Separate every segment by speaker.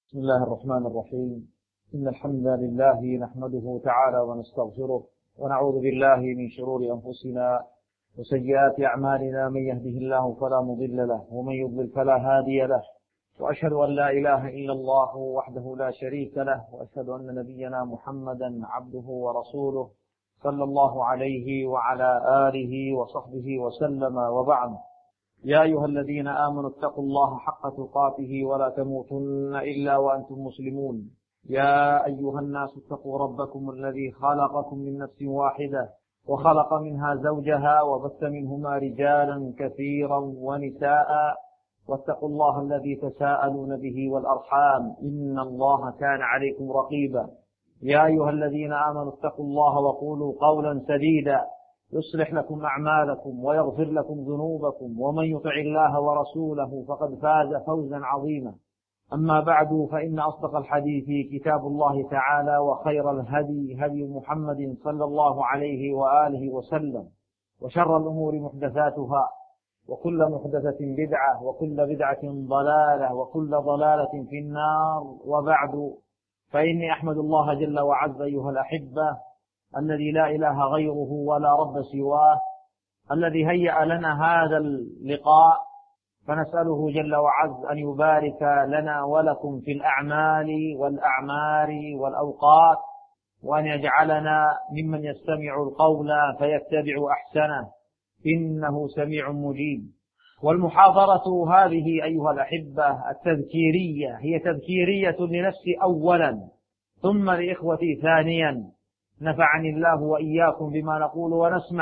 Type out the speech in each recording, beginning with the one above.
Speaker 1: بسم الله الرحمن الرحيم. إن الحمد لله نحمده تعالى ونستغفره ونعوذ بالله من شرور أنفسنا وسيئات أعمالنا، من يهده الله فلا مضل له ومن يضلل فلا هادي له، وأشهد أن لا إله إلا الله وحده لا شريك له، وأشهد أن نبينا محمدا عبده ورسوله صلى الله عليه وعلى آله وصحبه وسلم، وبعد. يا أيها الذين آمنوا اتقوا الله حق تقاته ولا تموتن إلا وأنتم مسلمون. يا أيها الناس اتقوا ربكم الذي خلقكم من نفس واحدة وخلق منها زوجها وبث منهما رجالا كثيرا ونساء، واتقوا الله الذي تساءلون به والأرحام إن الله كان عليكم رقيبا. يا أيها الذين آمنوا اتقوا الله وقولوا قولا سديدا يصلح لكم أعمالكم ويغفر لكم ذنوبكم، ومن يطع الله ورسوله فقد فاز فوزا عظيما. أما بعد، فإن أصدق الحديث كتاب الله تعالى، وخير الهدي هدي محمد صلى الله عليه وآله وسلم، وشر الأمور محدثاتها، وكل محدثة بدعة، وكل بدعة ضلالة، وكل ضلالة في النار. وبعد، فإني أحمد الله جل وعز أيها الأحبة الذي لا إله غيره ولا رب سواه، الذي هيأ لنا هذا اللقاء، فنسأله جل وعز أن يبارك لنا ولكم في الأعمال والأعمار والأوقات، وأن يجعلنا ممن يستمع القول فيتبع أحسنه، إنه سميع مجيب. والمحاضرة هذه أيها الأحبة التذكيرية هي تذكيرية لنفسي أولا، ثم لإخوتي ثانيا، نفعني الله وإياكم بما نقول ونسمع.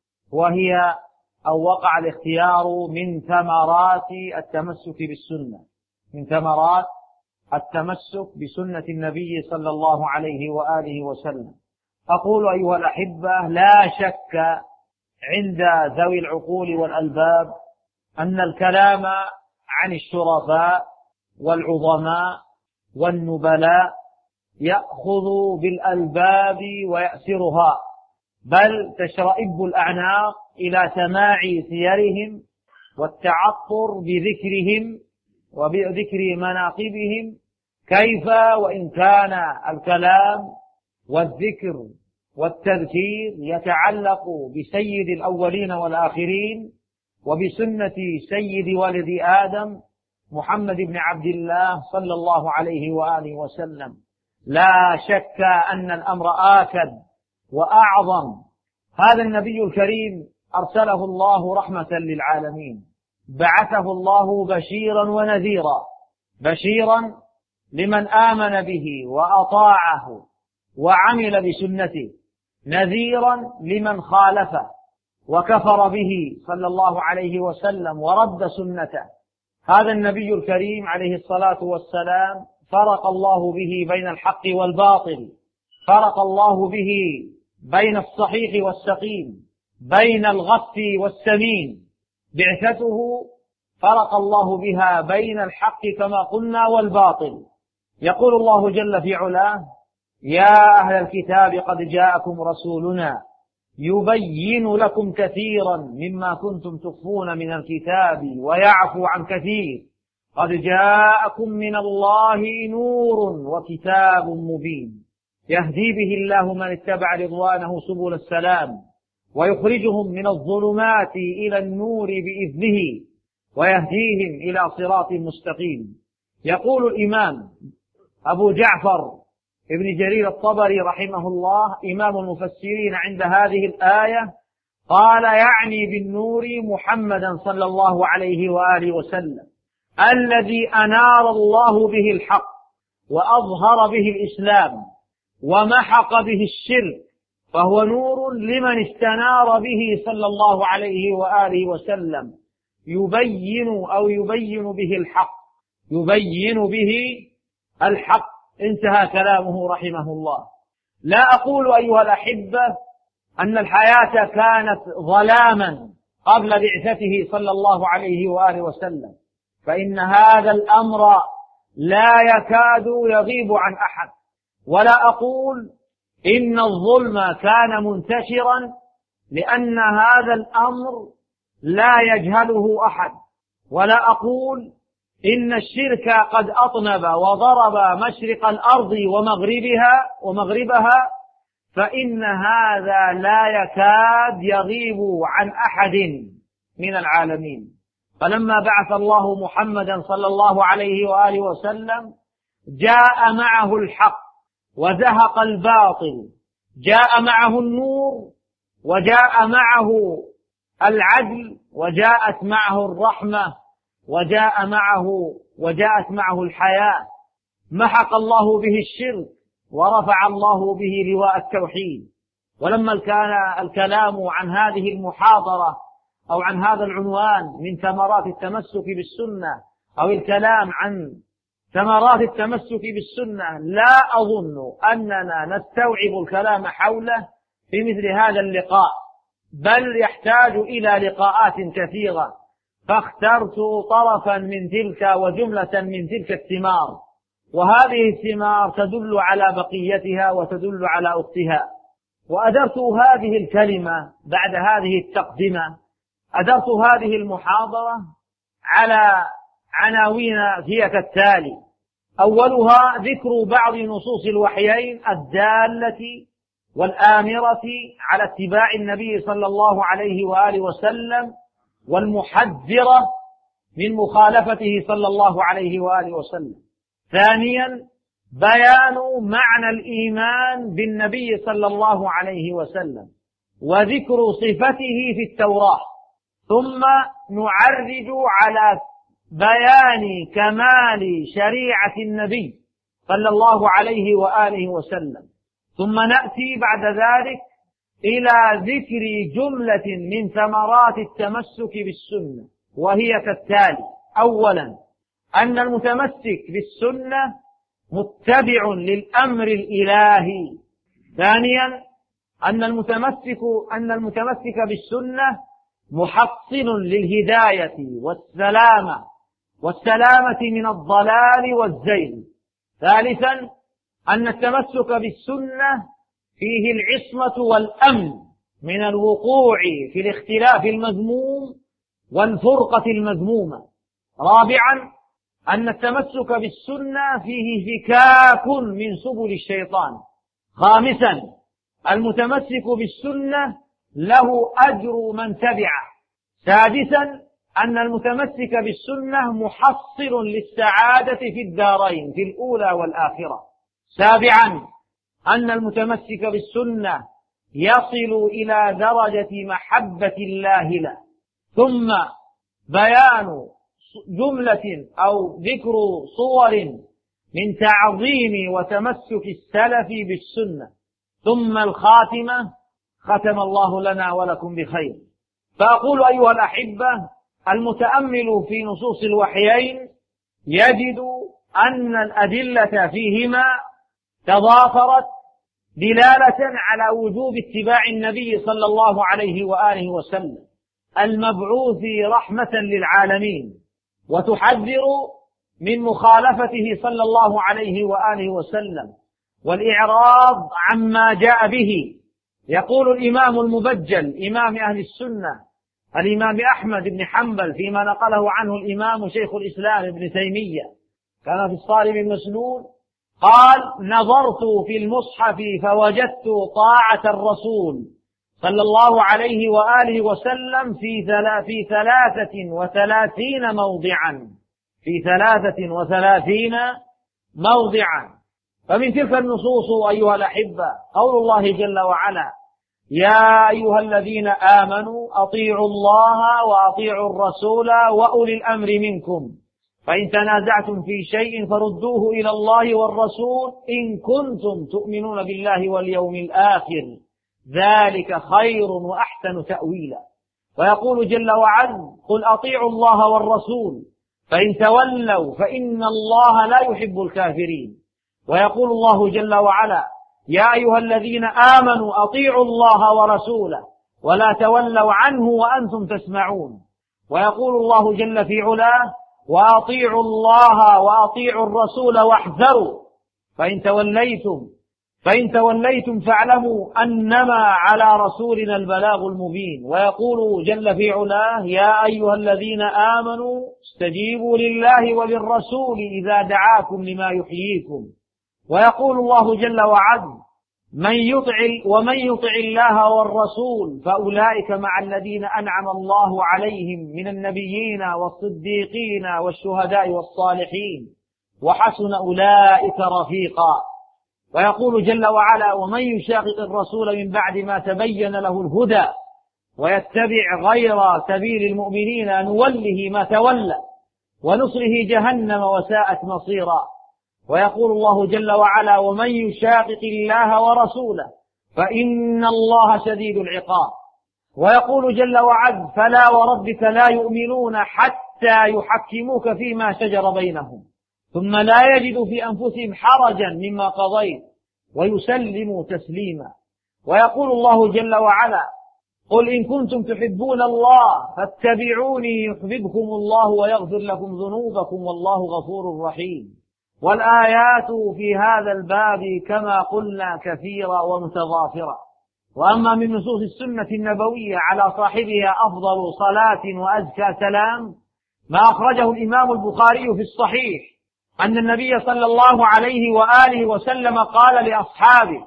Speaker 1: وهي أو وقع الاختيار من ثمرات التمسك بالسنة، من ثمرات التمسك بسنة النبي صلى الله عليه وآله وسلم. أقول أيها الأحبة، لا شك عند ذوي العقول والألباب أن الكلام عن الشرفاء والعظماء والنبلاء يأخذ بالألباب ويأسرها، بل تشرئب الأعناق إلى سماع سيرهم والتعطر بذكرهم وبذكر مناقبهم، كيف وإن كان الكلام والذكر والتذكير يتعلق بسيد الأولين والآخرين وبسنة سيد ولد آدم محمد بن عبد الله صلى الله عليه وآله وسلم. لا شك أن الأمر آكد وأعظم. هذا النبي الكريم أرسله الله رحمة للعالمين، بعثه الله بشيرا ونذيرا، بشيرا لمن آمن به وأطاعه وعمل بسنته، نذيرا لمن خالفه وكفر به صلى الله عليه وسلم ورد سنته. هذا النبي الكريم عليه الصلاة والسلام فرق الله به بين الحق والباطل، فرق الله به بين الصحيح والسقيم، بين الغث والسمين. بعثته فرق الله بها بين الحق كما قلنا والباطل. يقول الله جل في علاه: يا أهل الكتاب قد جاءكم رسولنا يبين لكم كثيرا مما كنتم تخفون من الكتاب ويعفو عن كثير، قد جاءكم من الله نور وكتاب مبين، يهدي به الله من اتبع رضوانه سبل السلام، ويخرجهم من الظلمات إلى النور بإذنه، ويهديهم إلى صراط مستقيم. يقول الإمام أبو جعفر ابن جرير الطبري رحمه الله، إمام المفسرين، عند هذه الآية قال: يعني بالنور محمدا صلى الله عليه وآله وسلم، الذي أنار الله به الحق وأظهر به الإسلام ومحق به الشرك، فهو نور لمن استنار به صلى الله عليه وآله وسلم، يبين به الحق، يبين به الحق. انتهى كلامه رحمه الله. لا أقول أيها الأحبة أن الحياة كانت ظلاما قبل بعثته صلى الله عليه وآله وسلم، فإن هذا الأمر لا يكاد يغيب عن أحد. ولا أقول إن الظلم كان منتشرا، لأن هذا الأمر لا يجهله أحد. ولا أقول إن الشرك قد أطنب وضرب مشرق الأرض ومغربها فإن هذا لا يكاد يغيب عن أحد من العالمين. فلما بعث الله محمدا صلى الله عليه وآله وسلم جاء معه الحق وزهق الباطل، جاء معه النور وجاء معه العدل وجاءت معه الرحمة وجاءت معه الحياة. محق الله به الشرك ورفع الله به لواء التوحيد. ولما كان الكلام عن هذه المحاضرة أو عن هذا العنوان من ثمرات التمسك بالسنة أو الكلام عن ثمرات التمسك بالسنة، لا أظن أننا نستوعب الكلام حوله في مثل هذا اللقاء، بل يحتاج إلى لقاءات كثيرة، فاخترت طرفا من تلك وجملة من تلك الثمار، وهذه الثمار تدل على بقيتها وتدل على أختها. وأدرت هذه الكلمة بعد هذه التقدمة، أدرت هذه المحاضرة على عناوين هي كالتالي: أولها ذكر بعض نصوص الوحيين الدالة والآمرة على اتباع النبي صلى الله عليه وآله وسلم والمحذرة من مخالفته صلى الله عليه وآله وسلم. ثانيا بيان معنى الإيمان بالنبي صلى الله عليه وسلم وذكر صفته في التوراة. ثم نعرج على بيان كمال شريعة النبي صلى الله عليه وآله وسلم. ثم نأتي بعد ذلك إلى ذكر جملة من ثمرات التمسك بالسنة، وهي كالتالي: أولا أن المتمسك بالسنة متبع للأمر الإلهي. ثانيا أن المتمسك بالسنة محصن للهداية والسلامة من الضلال والزيغ. ثالثا أن التمسك بالسنة فيه العصمة والأمن من الوقوع في الاختلاف المذموم والفرقة المذمومة. رابعا أن التمسك بالسنة فيه فكاك من سبل الشيطان. خامسا المتمسك بالسنة له أجر من تبعه. سادسا أن المتمسك بالسنة محصل للسعادة في الدارين، في الأولى والآخرة. سابعا أن المتمسك بالسنة يصل إلى درجة محبة الله له. ثم بيان جملة أو ذكر صور من تعظيم وتمسك السلف بالسنة. ثم الخاتمة: ختم الله لنا ولكم بخير. فأقول أيها الأحبة، المتأمل في نصوص الوحيين يجد أن الأدلة فيهما تضافرت دلالة على وجوب اتباع النبي صلى الله عليه وآله وسلم المبعوث رحمة للعالمين، وتحذر من مخالفته صلى الله عليه وآله وسلم والإعراض عما جاء به. يقول الإمام المبجل إمام أهل السنة الإمام أحمد بن حنبل فيما نقله عنه الإمام شيخ الإسلام ابن تيمية، كان في الصارم المسلول، قال: نظرت في المصحف فوجدت طاعة الرسول صلى الله عليه وآله وسلم في 33 موضعا. فمن تلك النصوص أيها الأحبة قول الله جل وعلا: يا أيها الذين آمنوا أطيعوا الله وأطيعوا الرسول وأولي الأمر منكم فإن تنازعتم في شيء فردوه إلى الله والرسول إن كنتم تؤمنون بالله واليوم الآخر ذلك خير وأحسن تأويلا. ويقول جل وعلا: قل أطيعوا الله والرسول فإن تولوا فإن الله لا يحب الكافرين. ويقول الله جل وعلا: يا أيها الذين آمنوا أطيعوا الله ورسوله ولا تولوا عنه وأنتم تسمعون. ويقول الله جل في علاه: وأطيعوا الله وأطيعوا الرسول واحذروا فإن توليتم فإن توليتم فاعلموا أنما على رسولنا البلاغ المبين. ويقول جل في علاه: يا أيها الذين آمنوا استجيبوا لله وللرسول إذا دعاكم لما يحييكم. ويقول الله جل وعلا: ومن يطع الله والرسول فأولئك مع الذين أنعم الله عليهم من النبيين والصديقين والشهداء والصالحين وحسن أولئك رفيقا. ويقول جل وعلا: ومن يشاقق الرسول من بعد ما تبين له الهدى ويتبع غير سبيل المؤمنين نوله ما تولى ونصره جهنم وساءت مصيرا. ويقول الله جل وعلا: ومن يشاقق الله ورسوله فإن الله شديد العقاب. ويقول جل وعلا: فلا وربك لا يؤمنون حتى يحكموك فيما شجر بينهم ثم لا يجدوا في أنفسهم حرجا مما قضيت ويسلموا تسليما. ويقول الله جل وعلا: قل إن كنتم تحبون الله فاتبعوني يحببكم الله ويغفر لكم ذنوبكم والله غفور رحيم. والآيات في هذا الباب كما قلنا كثيرة ومتضافرة. وأما من نصوص السنة النبوية على صاحبها أفضل صلاة وأزكى سلام ما أخرجه الإمام البخاري في الصحيح أن النبي صلى الله عليه وآله وسلم قال لأصحابه: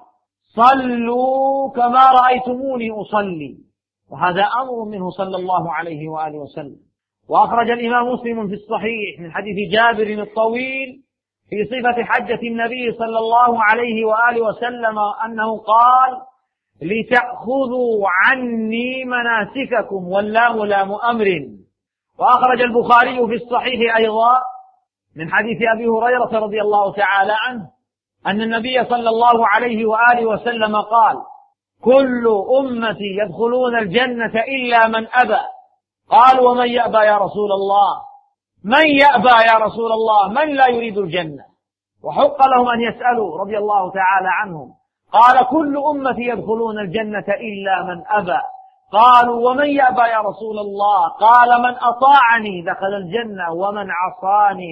Speaker 1: صلوا كما رأيتموني أصلي. وهذا أمر منه صلى الله عليه وآله وسلم. وأخرج الإمام مسلم في الصحيح من حديث جابر الطويل في صفة حجة النبي صلى الله عليه وآله وسلم أنه قال: لتأخذوا عني مناسككم، واللام لام أمر. وأخرج البخاري في الصحيح أيضا من حديث أبي هريرة رضي الله تعالى عنه أن النبي صلى الله عليه وآله وسلم قال: كل أمتي يدخلون الجنة إلا من أبى. قال: ومن يأبى يا رسول الله؟ من يأبى يا رسول الله؟ من لا يريد الجنة؟ وحق لهم أن يسألوا رضي الله تعالى عنهم. قال: كل أمتي يدخلون الجنة إلا من أبى. قالوا: ومن يأبى يا رسول الله؟ قال: من أطاعني دخل الجنة ومن عصاني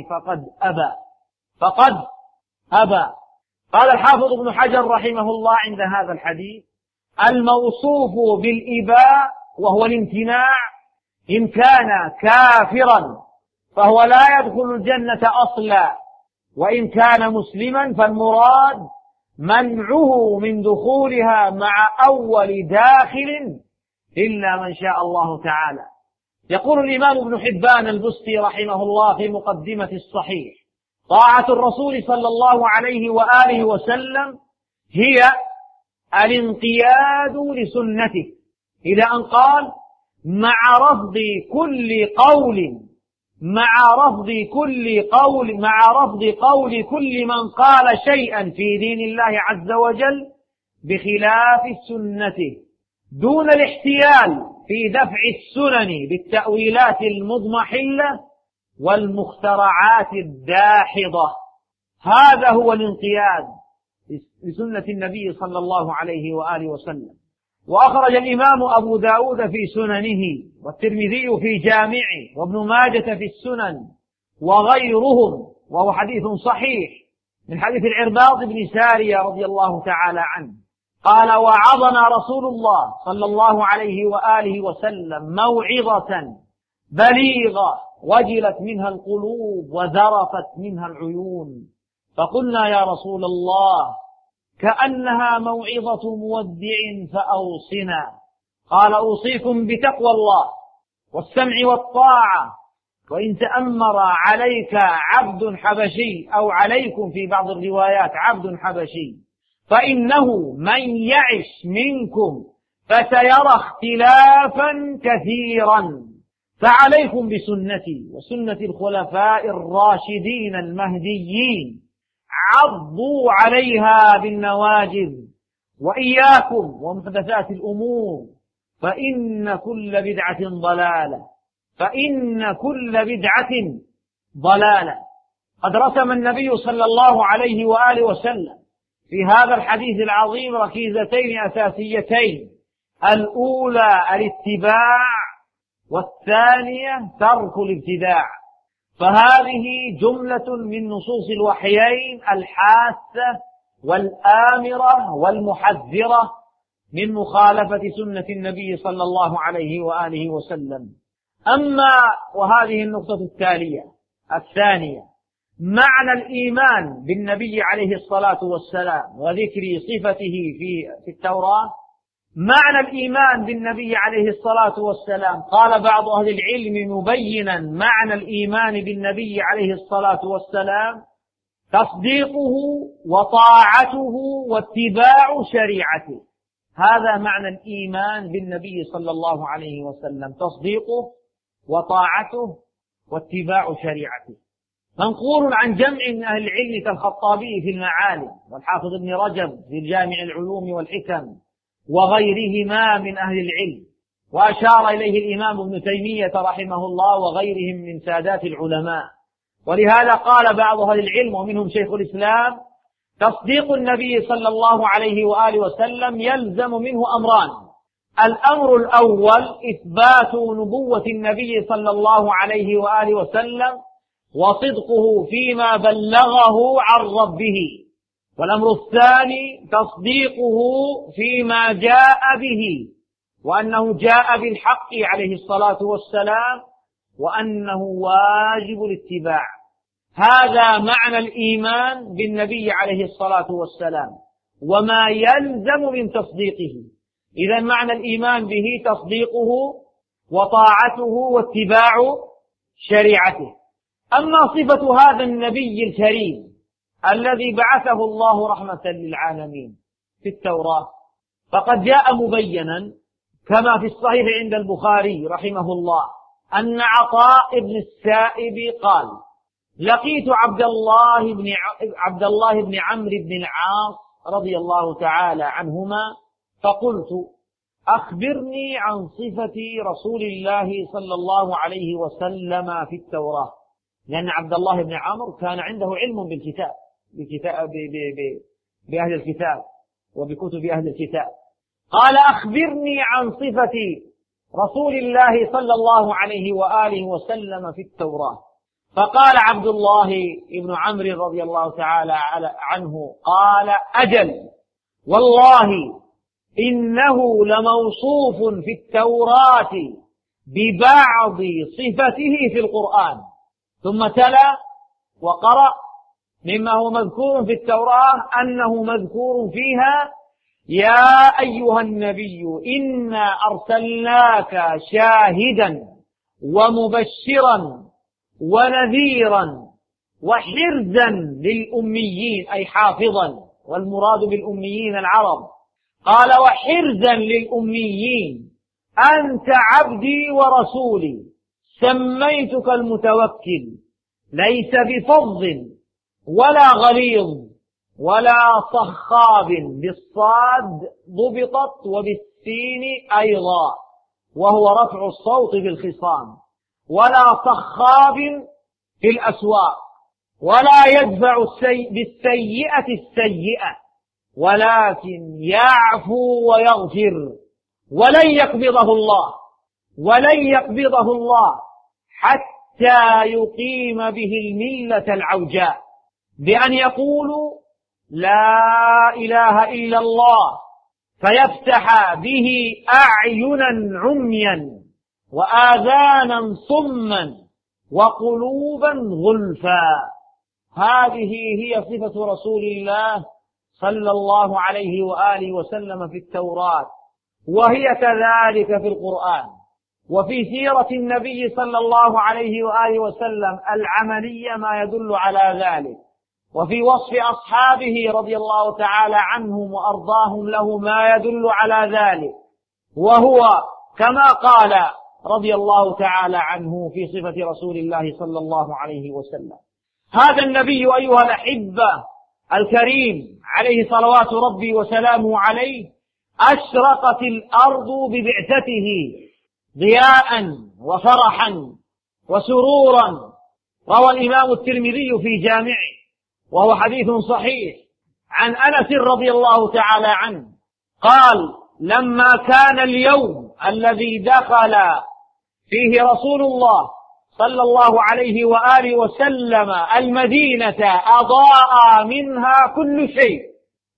Speaker 1: فقد أبى. قال الحافظ ابن حجر رحمه الله عند هذا الحديث: الموصوف بالإباء وهو الامتناع إن كان كافرا فهو لا يدخل الجنة أصلا، وإن كان مسلما فالمراد منعه من دخولها مع أول داخل إلا من شاء الله تعالى. يقول الإمام ابن حبان البستي رحمه الله في مقدمة الصحيح: طاعة الرسول صلى الله عليه وآله وسلم هي الانقياد لسنته، إلى أن قال: مع رفض قول كل من قال شيئا في دين الله عز وجل بخلاف سنته، دون الاحتيال في دفع السنن بالتأويلات المضمحلة والمخترعات الداحضة. هذا هو الانقياد لسنة النبي صلى الله عليه وآله وسلم. وأخرج الإمام أبو داود في سننه والترمذي في جامعه وابن ماجة في السنن وغيرهم، وهو حديث صحيح من حديث العرباض بن سارية رضي الله تعالى عنه قال: وعظنا رسول الله صلى الله عليه وآله وسلم موعظة بليغة وجلت منها القلوب وذرفت منها العيون، فقلنا: يا رسول الله كأنها موعظة مودع فأوصنا. قال: أوصيكم بتقوى الله والسمع والطاعة، وإن تأمر عليك عبد حبشي، أو عليكم في بعض الروايات عبد حبشي، فإنه من يعش منكم فسيرى اختلافا كثيرا، فعليكم بسنتي وسنة الخلفاء الراشدين المهديين، عضوا عليها بالنواجذ، وإياكم ومحدثات الأمور، فإن كل بدعة ضلالة. قد رسم النبي صلى الله عليه وآله وسلم في هذا الحديث العظيم ركيزتين أساسيتين: الأولى الاتباع، والثانية ترك الابتداع. فهذه جملة من نصوص الوحيين الحاثة والآمرة والمحذرة من مخالفة سنة النبي صلى الله عليه وآله وسلم. أما وهذه النقطة الثانية معنى الإيمان بالنبي عليه الصلاة والسلام وذكر صفته في التوراة. معنى الإيمان بالنبي عليه الصلاة والسلام قال بعض أهل العلم مبينا معنى الإيمان بالنبي عليه الصلاة والسلام: تصديقه وطاعته واتباع شريعته. هذا معنى الإيمان بالنبي صلى الله عليه وسلم: تصديقه وطاعته واتباع شريعته. منقول عن جمع من أهل العلم كالخطابي في المعالم، والحافظ ابن رجب في الجامع العلوم والحكم، وغيرهما من أهل العلم، وأشار إليه الإمام ابن تيمية رحمه الله وغيرهم من سادات العلماء. ولهذا قال بعض أهل العلم ومنهم شيخ الإسلام: تصديق النبي صلى الله عليه وآله وسلم يلزم منه أمران: الأمر الأول إثبات نبوة النبي صلى الله عليه وآله وسلم وصدقه فيما بلغه عن ربه، والأمر الثاني تصديقه فيما جاء به، وأنه جاء بالحق عليه الصلاة والسلام، وأنه واجب الاتباع. هذا معنى الإيمان بالنبي عليه الصلاة والسلام وما يلزم من تصديقه. إذن معنى الإيمان به تصديقه وطاعته واتباع شريعته. أما صفة هذا النبي الكريم الذي بعثه الله رحمة للعالمين في التوراة، فقد جاء مبينا كما في الصحيح عند البخاري رحمه الله أن عطاء بن السائب قال: لقيت عبد الله بن عمرو بن العاص رضي الله تعالى عنهما فقلت: أخبرني عن صفة رسول الله صلى الله عليه وسلم في التوراة، لأن عبد الله بن عمرو كان عنده علم بأهل الكتاب وبكتب أهل الكتاب. قال: أخبرني عن صفة رسول الله صلى الله عليه وآله وسلم في التوراة. فقال عبد الله بن عمرو رضي الله تعالى عنه: قال: أجل، والله إنه لموصوف في التوراة ببعض صفته في القرآن. ثم تلا وقرأ مما هو مذكور في التوراة أنه مذكور فيها: يا أيها النبي إنا أرسلناك شاهدا ومبشرا ونذيرا وحرزا للأميين، أي حافظا، والمراد بالأميين العرب. قال: وحرزا للأميين، أنت عبدي ورسولي، سميتك المتوكل، ليس بفظ ولا غليظ ولا صخاب، بالصاد ضبطت وبالسين أيضا وهو رفع الصوت بالخصام، ولا صخاب في الأسواق، ولا يدفع بالسيئة السيئة، ولكن يعفو ويغفر، ولن يقبضه الله حتى يقيم به الملة العوجاء، بأن يقولوا: لا إله إلا الله، فيفتح به أعينا عميا وآذانا صما وقلوبا غلفا. هذه هي صفة رسول الله صلى الله عليه وآله وسلم في التوراة، وهي كذلك في القرآن وفي سيرة النبي صلى الله عليه وآله وسلم العملية ما يدل على ذلك، وفي وصف أصحابه رضي الله تعالى عنهم وأرضاهم له ما يدل على ذلك، وهو كما قال رضي الله تعالى عنه في صفة رسول الله صلى الله عليه وسلم. هذا النبي أيها الأحبة الكريم عليه صلوات ربي وسلامه عليه أشرقت الأرض ببعثته ضياء وفرحا وسرورا. روى الإمام الترمذي في جامعه وهو حديث صحيح عن أنس رضي الله تعالى عنه قال: لما كان اليوم الذي دخل فيه رسول الله صلى الله عليه وآله وسلم المدينة أضاء منها كل شيء،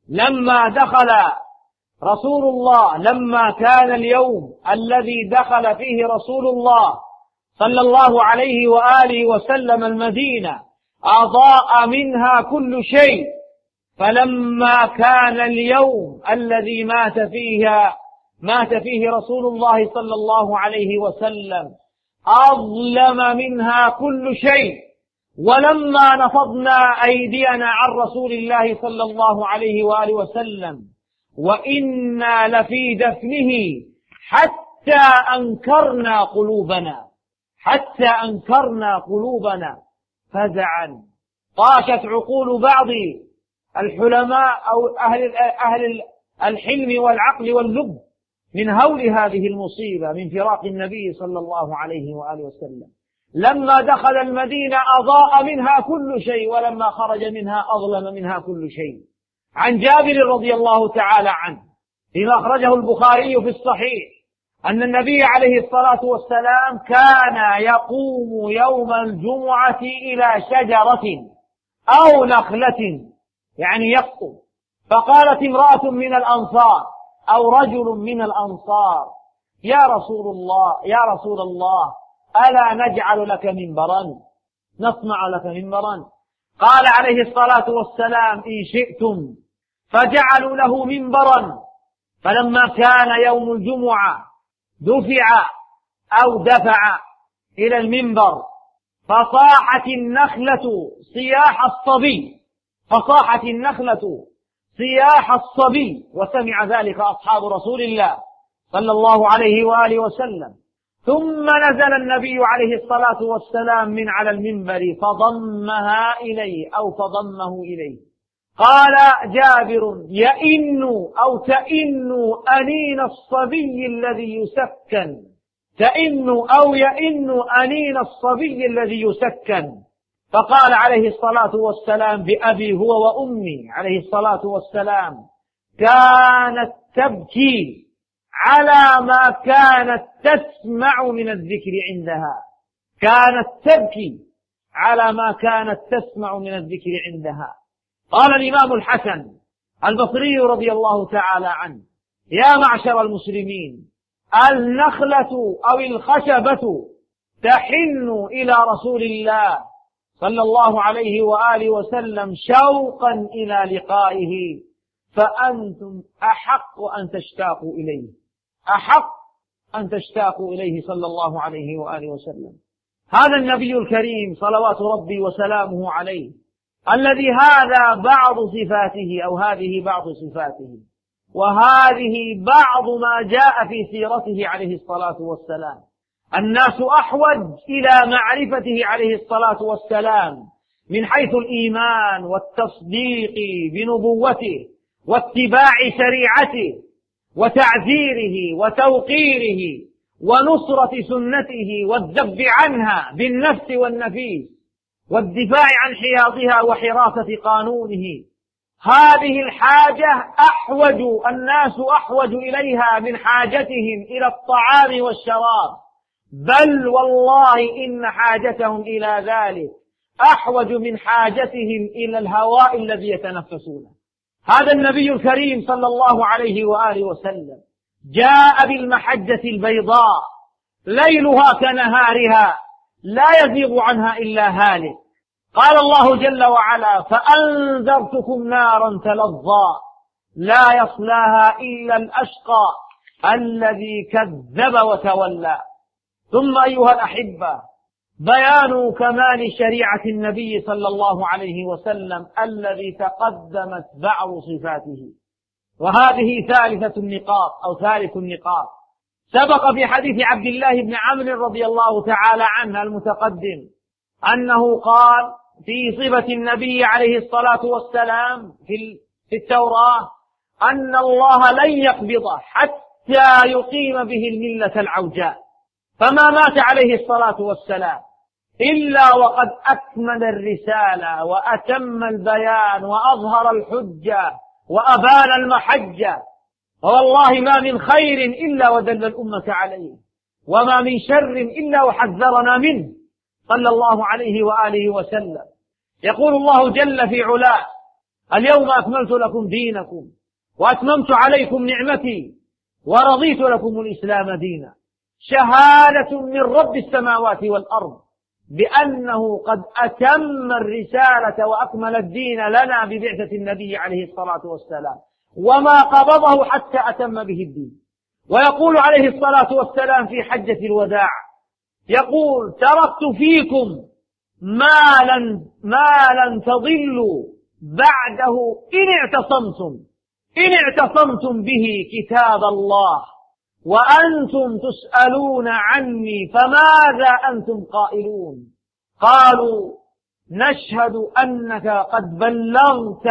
Speaker 1: لما دخل رسول الله، لما كان اليوم الذي دخل فيه رسول الله صلى الله عليه وآله وسلم المدينة أضاء منها كل شيء، فلما كان اليوم الذي مات فيه رسول الله صلى الله عليه وسلم أظلم منها كل شيء. ولما نفضنا أيدينا عن رسول الله صلى الله عليه وآله وسلم وإنا لفي دفنه حتى أنكرنا قلوبنا فزعا. طاشت عقول بعض الحلماء أو أهل الحلم والعقل واللب من هول هذه المصيبة من فراق النبي صلى الله عليه وآله وسلم. لما دخل المدينة أضاء منها كل شيء، ولما خرج منها أظلم منها كل شيء. عن جابر رضي الله تعالى عنه فيما أخرجه البخاري في الصحيح أن النبي عليه الصلاة والسلام كان يقوم يوم الجمعة إلى شجرة أو نخلة، يعني يخطب، فقالت امرأة من الأنصار أو رجل من الأنصار: يا رسول الله ألا نجعل لك منبرا، نصنع لك منبرا؟ قال عليه الصلاة والسلام: إن شئتم. فجعلوا له منبرا. فلما كان يوم الجمعة دفع إلى المنبر، فصاحت النخلة صياح الصبي، وسمع ذلك أصحاب رسول الله صلى الله عليه وآله وسلم. ثم نزل النبي عليه الصلاة والسلام من على المنبر فضمه إليه. قال جابر: تئن أنين الصبي الذي يسكن. فقال عليه الصلاة والسلام: بأبي هو وأمي، عليه الصلاة والسلام، كانت تبكي على ما كانت تسمع من الذكر عندها. قال الإمام الحسن البصري رضي الله تعالى عنه: يا معشر المسلمين، النخلة أو الخشبة تحن إلى رسول الله صلى الله عليه وآله وسلم شوقا إلى لقائه، فأنتم أحق أن تشتاقوا إليه صلى الله عليه وآله وسلم. هذا النبي الكريم صلوات ربي وسلامه عليه، الذي هذا بعض صفاته أو هذه بعض صفاته، وهذه بعض ما جاء في سيرته عليه الصلاة والسلام. الناس أحوج إلى معرفته عليه الصلاة والسلام من حيث الإيمان والتصديق بنبوته واتباع شريعته وتعزيره وتوقيره ونصرة سنته والذب عنها بالنفس والنفيس والدفاع عن حياضها وحراسة قانونه. هذه الحاجة الناس أحوج إليها من حاجتهم إلى الطعام والشراب، بل والله إن حاجتهم إلى ذلك أحوج من حاجتهم إلى الهواء الذي يتنفسونه. هذا النبي الكريم صلى الله عليه وآله وسلم جاء بالمحجة البيضاء ليلها كنهارها لا يزيغ عنها إلا هالك. قال الله جل وعلا: فأنذرتكم نارا تلظى لا يصلاها إلا الأشقى الذي كذب وتولى. ثم أيها الأحبة، بيان كمال شريعة النبي صلى الله عليه وسلم الذي تقدمت بعض صفاته، وهذه ثالث النقاط. سبق في حديث عبد الله بن عمرو رضي الله تعالى عنه المتقدم أنه قال في صفة النبي عليه الصلاة والسلام في التوراة أن الله لن يقبضه حتى يقيم به الملة العوجاء، فما مات عليه الصلاة والسلام إلا وقد أكمل الرسالة وأتم البيان وأظهر الحجة وأبان المحجة. والله ما من خير إلا ودل الأمة عليه، وما من شر إلا وحذرنا منه صلى الله عليه وآله وسلم. يقول الله جل في علاه: اليوم أكملت لكم دينكم وأتممت عليكم نعمتي ورضيت لكم الإسلام دينا. شهادة من رب السماوات والأرض بأنه قد أتم الرسالة وأكمل الدين لنا ببعثة النبي عليه الصلاة والسلام، وما قبضه حتى أتم به الدين. ويقول عليه الصلاة والسلام في حجة الوداع، يقول: تركت فيكم ما لن تضلوا بعده إن اعتصمتم به كتاب الله وأنتم تسألون عني فماذا أنتم قائلون؟ قالوا: نشهد أنك قد بلغت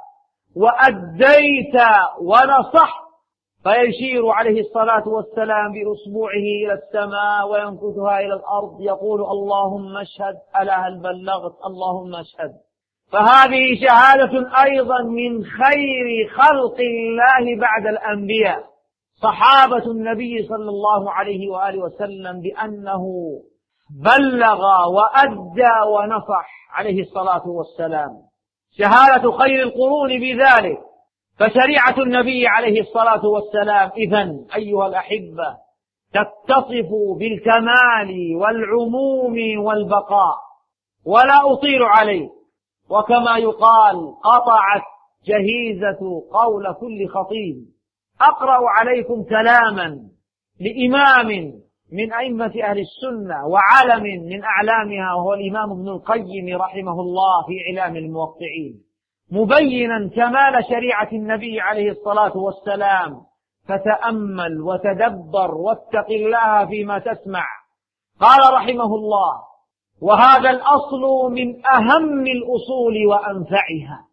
Speaker 1: وأديت ونصحت. فيشير عليه الصلاة والسلام بأصبعه إلى السماء وينكثها إلى الأرض، يقول: اللهم اشهد، ألا هل بلغت؟ اللهم اشهد. فهذه شهادة أيضا من خير خلق الله بعد الأنبياء، صحابة النبي صلى الله عليه وآله وسلم، بأنه بلغ وأدى ونصح عليه الصلاة والسلام. شهادة خير القرون بذلك. فشريعة النبي عليه الصلاة والسلام إذن أيها الأحبة تتصف بالكمال والعموم والبقاء. ولا أطيل عليه، وكما يقال قطعت جهيزة قول كل خطيب. أقرأ عليكم كلاما لإمام من أئمة أهل السنة وعلم من أعلامها، وهو الإمام ابن القيم رحمه الله في إعلام الموقعين، مبينا كمال شريعة النبي عليه الصلاة والسلام. فتأمل وتدبر واتق الله فيما تسمع. قال رحمه الله: وهذا الأصل من أهم الأصول وأنفعها،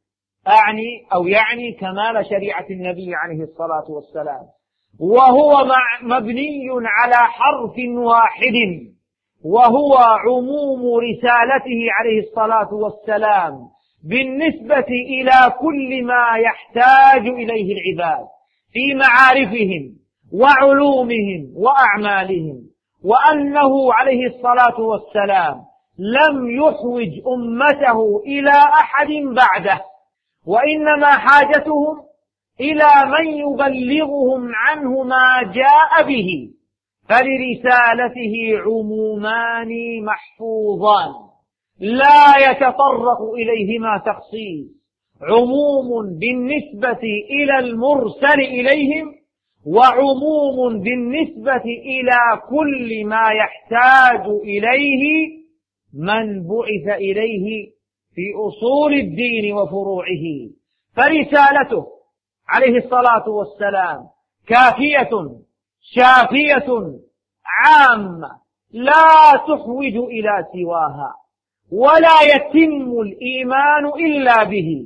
Speaker 1: يعني كمال شريعة النبي عليه الصلاة والسلام، وهو مبني على حرف واحد، وهو عموم رسالته عليه الصلاة والسلام بالنسبة إلى كل ما يحتاج إليه العباد في معارفهم وعلومهم وأعمالهم، وأنه عليه الصلاة والسلام لم يحوج أمته إلى أحد بعده، وإنما حاجتهم إلى من يبلغهم عنه ما جاء به. فلرسالته عمومان محفوظان لا يتطرق إليهما تخصيص: عموم بالنسبة إلى المرسل إليهم، وعموم بالنسبة إلى كل ما يحتاج إليه من بعث إليه في أصول الدين وفروعه. فرسالته عليه الصلاة والسلام كافية شافية عامة لا تحوج إلى سواها، ولا يتم الإيمان إلا به،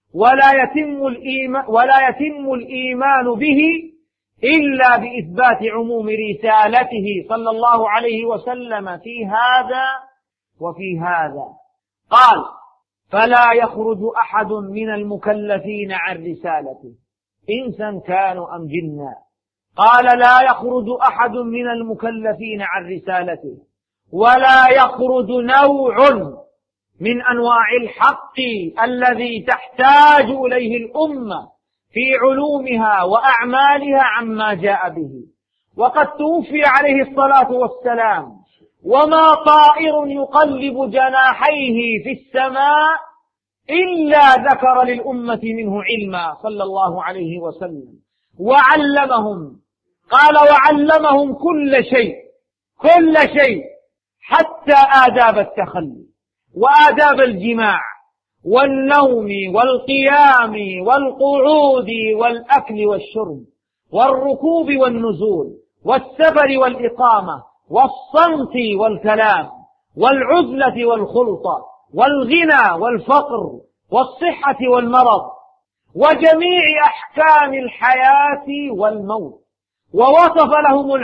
Speaker 1: ولا يتم الإيمان به إلا بإثبات عموم رسالته صلى الله عليه وسلم في هذا وفي هذا. قال: فلا يخرج أحد من المكلفين عن رسالته، إنسا كانوا أم جنا. قال: لا يخرج أحد من المكلفين عن رسالته، ولا يخرج نوع من أنواع الحق الذي تحتاج إليه الأمة في علومها وأعمالها عما جاء به. وقد توفي عليه الصلاة والسلام وما طائر يقلب جناحيه في السماء إلا ذكر للأمة منه علما صلى الله عليه وسلم، وعلمهم. قال: وعلمهم كل شيء حتى آداب التخلي وآداب الجماع والنوم والقيام والقعود والأكل والشرب والركوب والنزول والسفر والإقامة والصمت والكلام والعزلة والخلطة والغنى والفقر والصحة والمرض وجميع أحكام الحياة والموت. ووصف لهم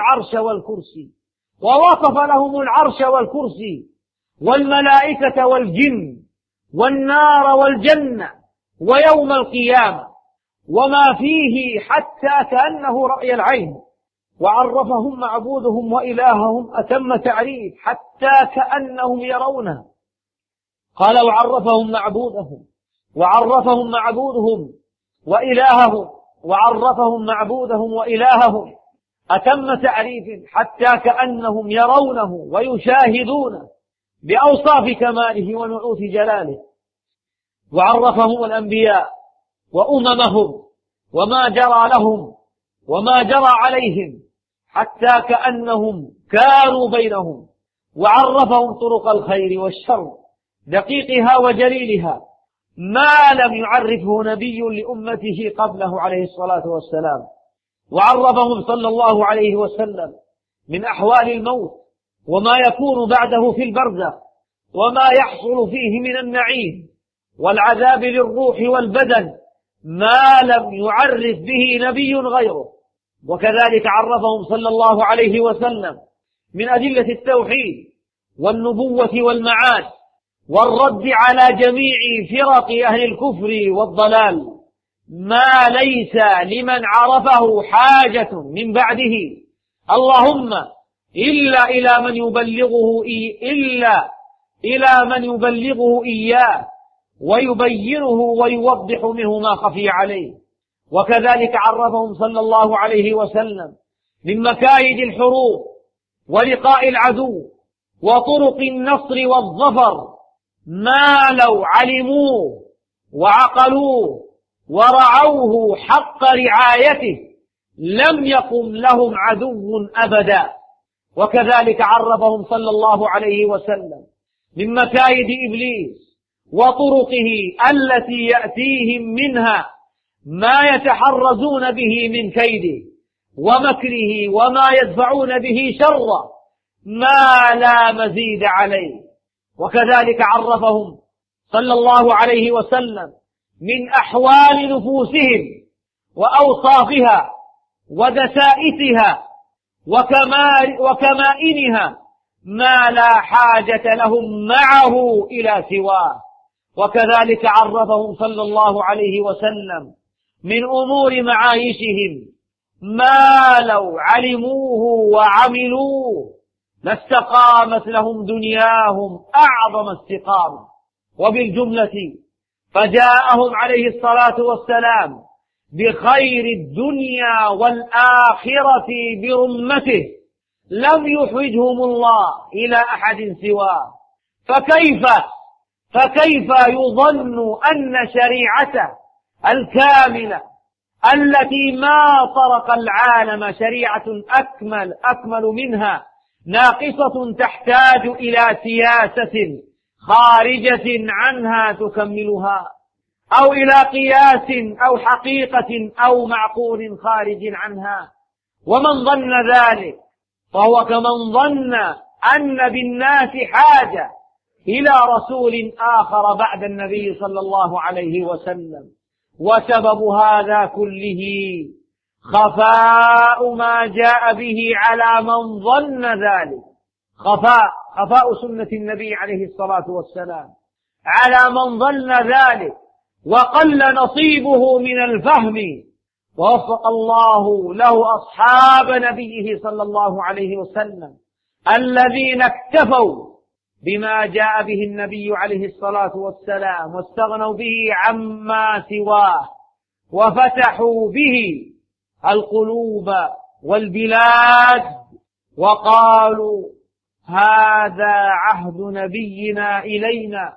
Speaker 1: العرش والكرسي والملائكة والجن والنار والجنة ويوم القيامة وما فيه حتى كأنه رأي العين. وعرفهم معبودهم وإلههم أتم تعريف حتى كأنهم يرونه. قال: وعرفهم معبودهم وعرفهم معبودهم وإلههم أتم تعريف، حتى كأنهم يرونه ويشاهدونه بأوصاف كماله ونعوت جلاله. وعرفهم الأنبياء وأممهم وما جرى لهم وما جرى عليهم، حتى كأنهم كانوا بينهم. وعرفهم طرق الخير والشر، دقيقها وجليلها، ما لم يعرفه نبي لأمته قبله عليه الصلاة والسلام. وعرفهم صلى الله عليه وسلم من أحوال الموت وما يكون بعده في البرزخ، وما يحصل فيه من النعيم والعذاب للروح والبدن، ما لم يعرف به نبي غيره. وكذلك عرفهم صلى الله عليه وسلم من أدلة التوحيد والنبوة والمعاد والرد على جميع فرق أهل الكفر والضلال، ما ليس لمن عرفه حاجة من بعده اللهم إلا إلى من يبلغه إياه ويبينه ويوضح منه ما خفي عليه. وكذلك عرفهم صلى الله عليه وسلم من مكايد الحروب ولقاء العدو وطرق النصر والظفر، ما لو علموه وعقلوه ورعوه حق رعايته لم يقم لهم عدو أبدا. وكذلك عرفهم صلى الله عليه وسلم من مكايد إبليس وطرقه التي يأتيهم منها ما يتحرزون به من كيده ومكره، وما يدفعون به شره ما لا مزيد عليه. وكذلك عرفهم صلى الله عليه وسلم من أحوال نفوسهم وأوصافها ودسائسها وكمائنها ما لا حاجة لهم معه إلى سواه. وكذلك عرفهم صلى الله عليه وسلم من أمور معايشهم ما لو علموه وعملوه لاستقامت لهم دنياهم أعظم استقامة. وبالجملة فجاءهم عليه الصلاة والسلام بخير الدنيا والآخرة برمته، لم يحوجهم الله إلى أحد سواه. فكيف يظن أن شريعته الكاملة التي ما طرق العالم شريعة أكمل منها ناقصة تحتاج إلى سياسة خارجة عنها تكملها، أو إلى قياس أو حقيقة أو معقول خارج عنها؟ ومن ظن ذلك فهو كمن ظن أن بالناس حاجة إلى رسول آخر بعد النبي صلى الله عليه وسلم. وسبب هذا كله خفاء ما جاء به على من ظن ذلك، خفاء سنة النبي عليه الصلاة والسلام على من ظن ذلك، وقل نصيبه من الفهم. ووفق الله له أصحاب نبيه صلى الله عليه وسلم الذين اكتفوا بما جاء به النبي عليه الصلاة والسلام واستغنوا به عما سواه، وفتحوا به القلوب والبلاد، وقالوا هذا عهد نبينا إلينا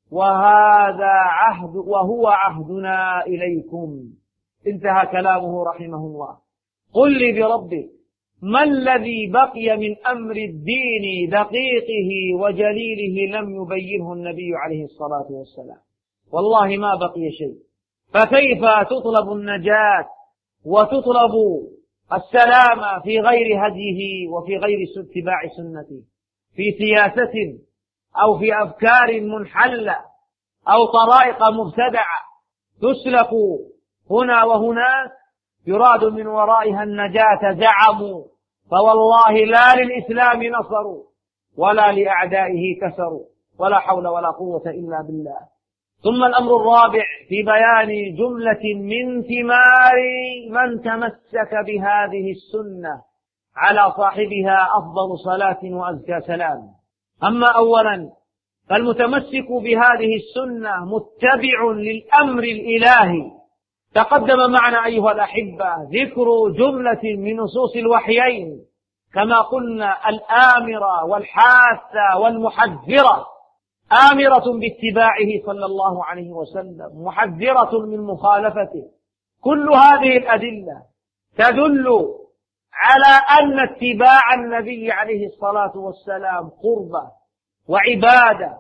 Speaker 1: وهو عهدنا إليكم. انتهى كلامه رحمه الله. قل لي بربك ما الذي بقي من أمر الدين دقيقه وجليله لم يبينه النبي عليه الصلاة والسلام؟ والله ما بقي شيء. فكيف تطلب النجاة وتطلب السلامة في غير هديه وفي غير اتباع سنته، في سياسة أو في أفكار منحلة أو طرائق مبتدعة تسلك هنا وهناك يراد من ورائها النجاة زعموا، فوالله لا للإسلام نصروا ولا لأعدائه كسروا، ولا حول ولا قوة إلا بالله. ثم الأمر الرابع في بيان جملة من ثمار من تمسك بهذه السنة على صاحبها أفضل صلاة وأزكى سلام. أما أولا فالمتمسك بهذه السنة متبع للأمر الإلهي. تقدم معنا أيها الأحبة ذكر جملة من نصوص الوحيين، كما قلنا الآمرة والحاثة والمحذرة، آمرة باتباعه صلى الله عليه وسلم، محذرة من مخالفته. كل هذه الأدلة تدل على أن اتباع النبي عليه الصلاة والسلام قربة وعبادة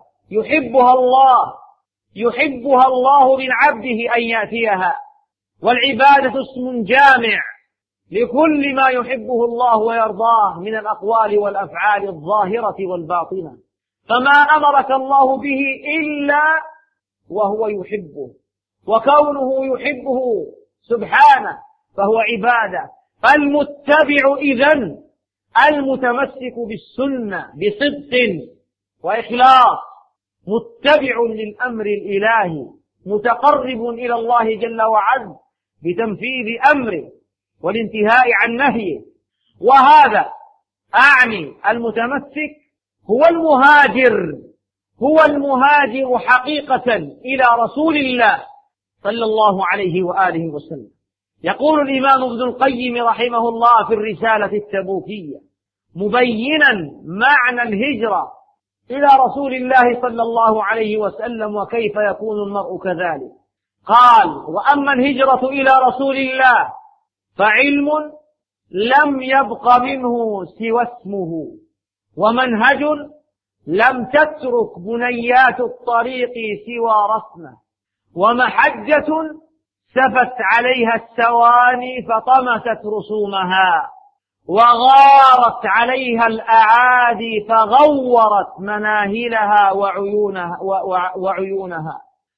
Speaker 1: يحبها الله من عبده أن يأتيها، والعبادة اسم جامع لكل ما يحبه الله ويرضاه من الأقوال والأفعال الظاهرة والباطنة، فما أمرك الله به إلا وهو يحبه، وكونه يحبه سبحانه فهو عبادة. فالمتبع إذن المتمسك بالسنة بصدق وإخلاص، متبع للأمر الإلهي، متقرب إلى الله جل وعلا بتنفيذ أمره والانتهاء عن نهيه. وهذا أعني المتمسك هو المهاجر حقيقة إلى رسول الله صلى الله عليه وآله وسلم. يقول الإمام ابن القيم رحمه الله في الرسالة التبوكية مبينا معنى الهجرة إلى رسول الله صلى الله عليه وسلم وكيف يكون المرء كذلك، قال: وأما الهجرة إلى رسول الله فعلم لم يبق منه سوى اسمه، ومنهج لم تترك بنيات الطريق سوى رسمه، ومحجة سفت عليها السواني فطمست رسومها، وغارت عليها الأعادي فغورت مناهلها وعيونها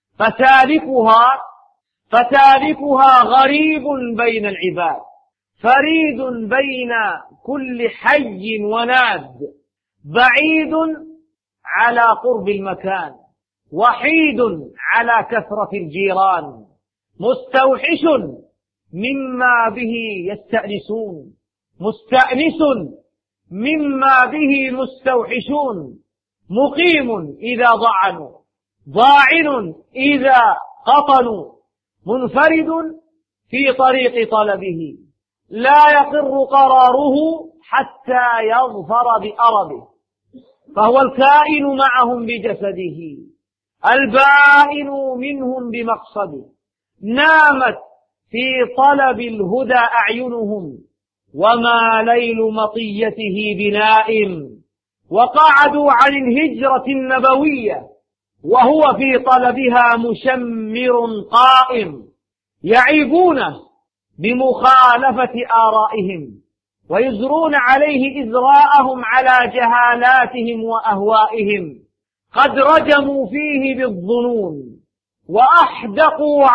Speaker 1: فتاركها غريب بين العباد، فريد بين كل حي وناد، بعيد على قرب المكان، وحيد على كثرة الجيران، مستوحش مما به يستأنسون، مستأنس مما به مستوحشون، مقيم إذا ضعنوا، ضاعن إذا قطنوا، منفرد في طريق طلبه، لا يقر قراره حتى يظفر بأربه، فهو الكائن معهم بجسده، البائن منهم بمقصده، نامت في طلب الهدى أعينهم، وما ليل مطيته بنائم، وقعدوا عن الهجرة النبوية وهو في طلبها مشمر قائم، يعيبونه بمخالفة آرائهم، ويزرون عليه إزراءهم على جهالاتهم وأهوائهم، قد رجموا فيه بالظنون، وأحدقوا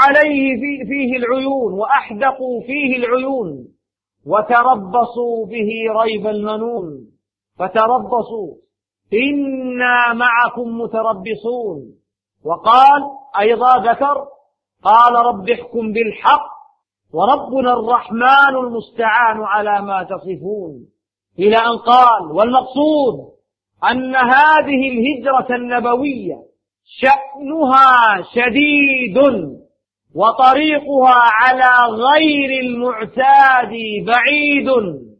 Speaker 1: فيه العيون، وتربصوا به ريب المنون، فتربصوا إنا معكم متربصون. وقال أيضا ذكر: قال رب احكم بالحق وربنا الرحمن المستعان على ما تصفون، إلى أن قال: والمقصود أن هذه الهجرة النبوية شأنها شديد، وطريقها على غير المعتاد بعيد،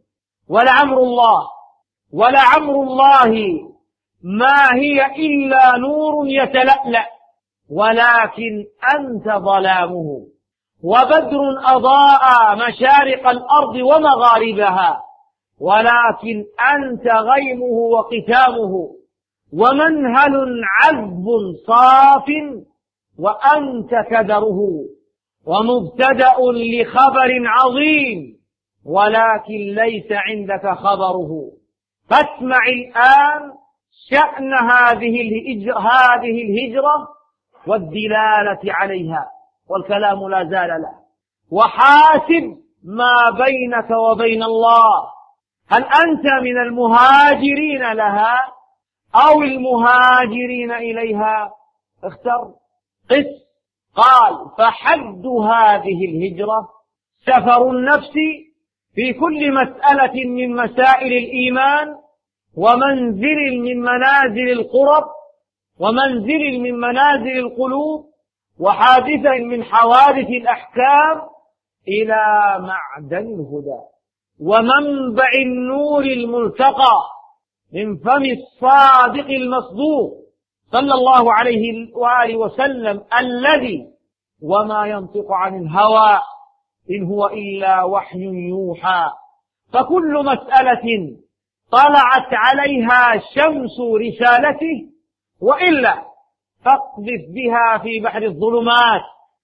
Speaker 1: ولعمر الله ما هي إلا نور يتلألأ، ولكن أنت ظلامه، وبدر أضاء مشارق الأرض ومغاربها، ولكن أنت غيمه وقتامه، ومنهل عذب صاف وأنت كدره، ومبتدأ لخبر عظيم ولكن ليس عندك خبره. فاسمع الآن شأن هذه الهجرة والدلالة عليها، والكلام لا زال له، وحاسب ما بينك وبين الله، هل أنت من المهاجرين لها أو المهاجرين إليها؟ اختر، قس. قال: فحد هذه الهجرة سفر النفس في كل مسألة من مسائل الإيمان، ومنزل من منازل القرب، ومنزل من منازل القلوب وحادثة من حوادث الأحكام إلى معدن الهدى ومنبع النور الملتقى من فم الصادق المصدوق صلى الله عليه وآله وسلم الذي وما ينطق عن الهوى إن هو إلا وحي يوحى. فكل مسألة طلعت عليها شمس رسالته وإلا فاقذف بها في بحر الظلمات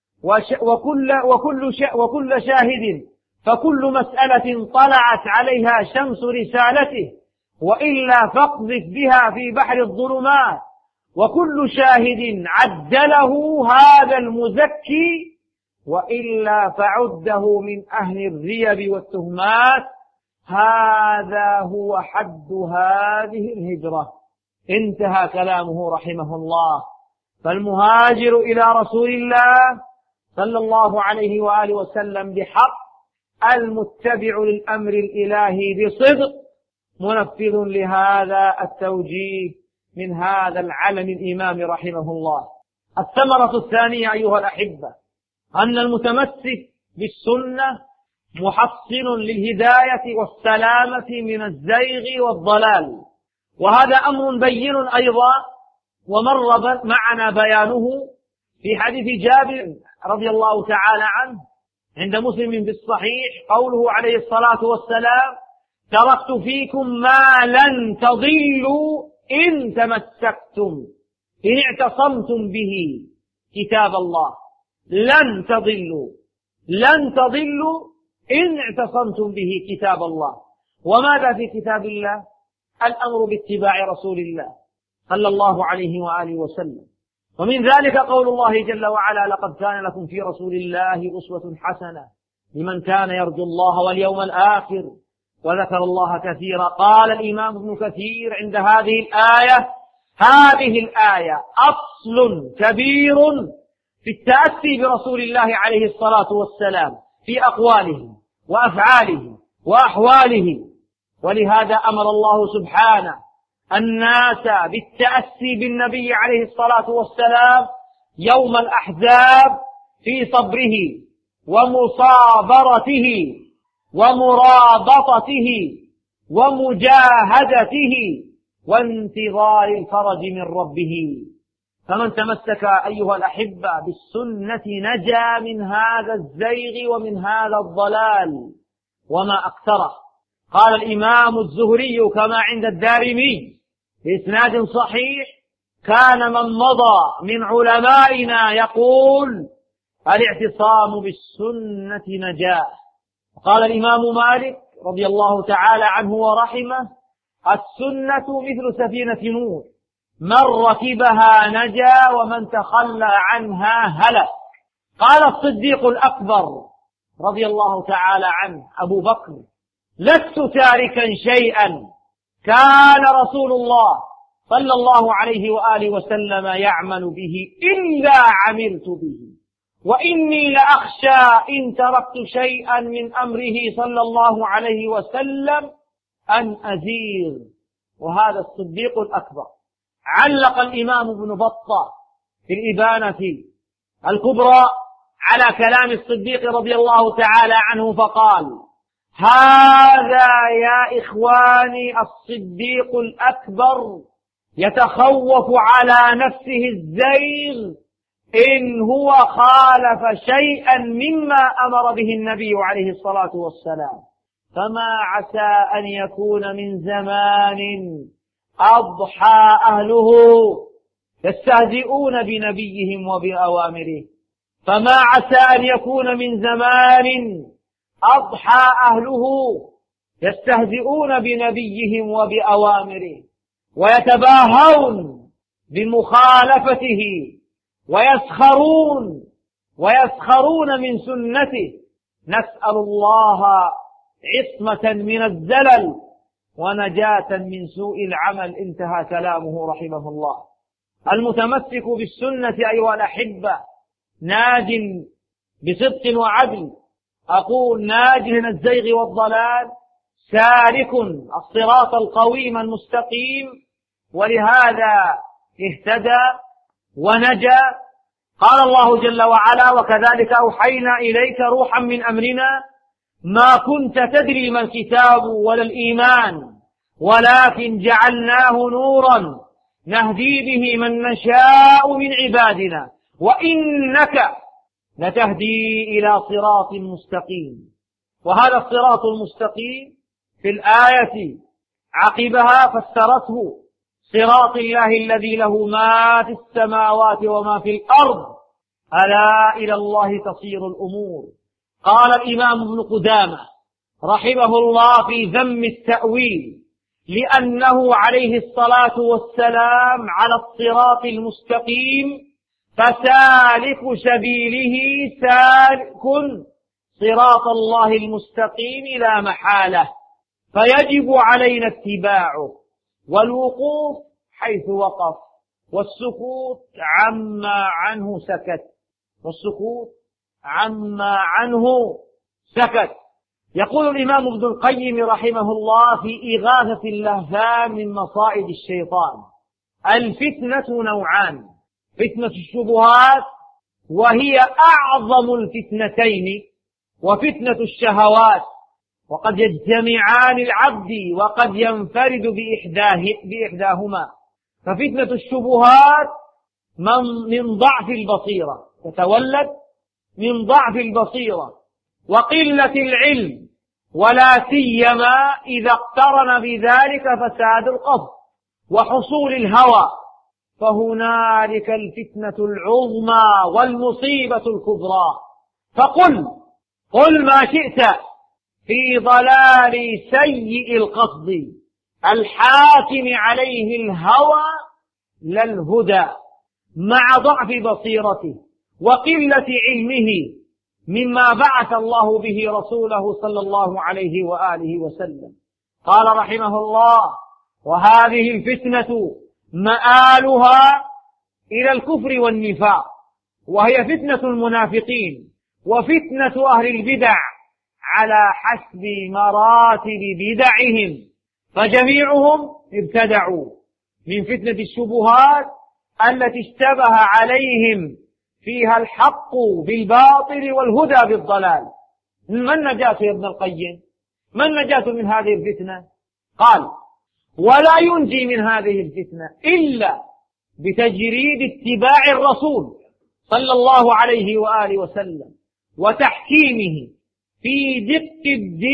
Speaker 1: وكل شاهد فكل مسألة طلعت عليها شمس رسالته وإلا فاقذف بها في بحر الظلمات وكل شاهد عدله هذا المزكي وإلا فعده من أهل الريب والتهمات. هذا هو حد هذه الهجرة. انتهى كلامه رحمه الله. فالمهاجر إلى رسول الله صلى الله عليه وآله وسلم بحق المتبع للأمر الإلهي بصدق منفذ لهذا التوجيه من هذا العلم الإمام رحمه الله. الثمرة الثانية أيها الأحبة أن المتمسك بالسنة محصن للهداية والسلامة من الزيغ والضلال، وهذا أمر بين أيضا ومر معنا بيانه في حديث جابر رضي الله تعالى عنه عند مسلم في الصحيح قوله عليه الصلاة والسلام: تركت فيكم ما لن تضلوا إن تمسكتم إن اعتصمتم به كتاب الله. لن تضلوا إن اعتصمتم به كتاب الله. وماذا في كتاب الله؟ الأمر باتباع رسول الله صلى الله عليه وآله وسلم. ومن ذلك قول الله جل وعلا: لقد كان لكم في رسول الله أسوة حسنة لمن كان يرجو الله واليوم الآخر وذكر الله كثيرا. قال الإمام ابن كثير عند هذه الآية أصل كبير في التأسي برسول الله عليه الصلاة والسلام في أقواله وأفعاله وأحواله. ولهذا أمر الله سبحانه الناس بالتأسي بالنبي عليه الصلاة والسلام يوم الأحزاب في صبره ومصابرته ومرابطته ومجاهدته وانتظار الفرج من ربه. فمن تمسك أيها الأحبة بالسنة نجا من هذا الزيغ ومن هذا الضلال وما أكثره. قال الإمام الزهري كما عند الدارمي بإسناد صحيح: كان من مضى من علمائنا يقول: الاعتصام بالسنة نجاة. قال الإمام مالك رضي الله تعالى عنه ورحمه: السنة مثل سفينة نوح، من ركبها نجا ومن تخلى عنها هلك. قال الصديق الأكبر رضي الله تعالى عنه أبو بكر: لست تاركا شيئا كان رسول الله صلى الله عليه وآله وسلم يعمل به إلا عملت به، وإني لأخشى إن تركت شيئا من أمره صلى الله عليه وسلم أن أزيغ. وهذا الصديق الأكبر. علق الإمام ابن بطة في الإبانة الكبرى على كلام الصديق رضي الله تعالى عنه فقال: هذا يا إخواني الصديق الأكبر يتخوف على نفسه الزيغ إن هو خالف شيئا مما أمر به النبي عليه الصلاة والسلام. فما عسى أن يكون من زمان أضحى أهله يستهزئون بنبيهم وبأوامره. فما عسى أن يكون من زمان أضحى أهله يستهزئون بنبيهم وبأوامره ويتباهون بمخالفته ويسخرون من سنته. نسأل الله عصمة من الزلل ونجاة من سوء العمل. انتهى كلامه رحمه الله. المتمسك بالسنة أيها الأحبة ناج بصدق وعدل. أقول ناج من الزيغ والضلال، سالك الصراط القويم المستقيم. ولهذا اهتدى ونجا. قال الله جل وعلا: وكذلك أوحينا إليك روحا من أمرنا ما كنت تدري ما الكتاب ولا الإيمان ولكن جعلناه نورا نهدي به من نشاء من عبادنا وإنك لتهدي إلى صراط مستقيم. وهذا الصراط المستقيم في الآية عقبها فسرته: صراط الله الذي له ما في السماوات وما في الأرض ألا إلى الله تصير الأمور. قال الإمام ابن قدامة رحمه الله في ذم التأويل: لأنه عليه الصلاة والسلام على الصراط المستقيم فسالك سبيله سالك صراط الله المستقيم لا محالة، فيجب علينا اتباعه والوقوف حيث وقف والسكوت عما عنه سكت يقول الإمام ابن القيم رحمه الله في إغاثة اللهفان من مصائد الشيطان: الفتنة نوعان: فتنة الشبهات وهي أعظم الفتنتين، وفتنة الشهوات، وقد يجتمعان العبد وقد ينفرد بإحداهما. ففتنة الشبهات من ضعف البصيرة، تتولد من ضعف البصيرة وقلة العلم، ولا سيما إذا اقترن بذلك فساد القصد وحصول الهوى، فهنالك الفتنة العظمى والمصيبة الكبرى. قل ما شئت في ضلال سيء القصد الحاكم عليه الهوى لا الهدى، مع ضعف بصيرته وقلة علمه مما بعث الله به رسوله صلى الله عليه وآله وسلم. قال رحمه الله: وهذه الفتنة مآلها إلى الكفر والنفاق، وهي فتنة المنافقين وفتنة أهل البدع على حسب مراتب بدعهم، فجميعهم ابتدعوا من فتنة الشبهات التي اشتبه عليهم فيها الحق بالباطل والهدى بالضلال. ما النجاة يا ابن القيم؟ ما النجاة من هذه الفتنة؟ قال: ولا ينجي من هذه الفتنة إلا بتجريد اتباع الرسول صلى الله عليه وآله وسلم وتحكيمه في دق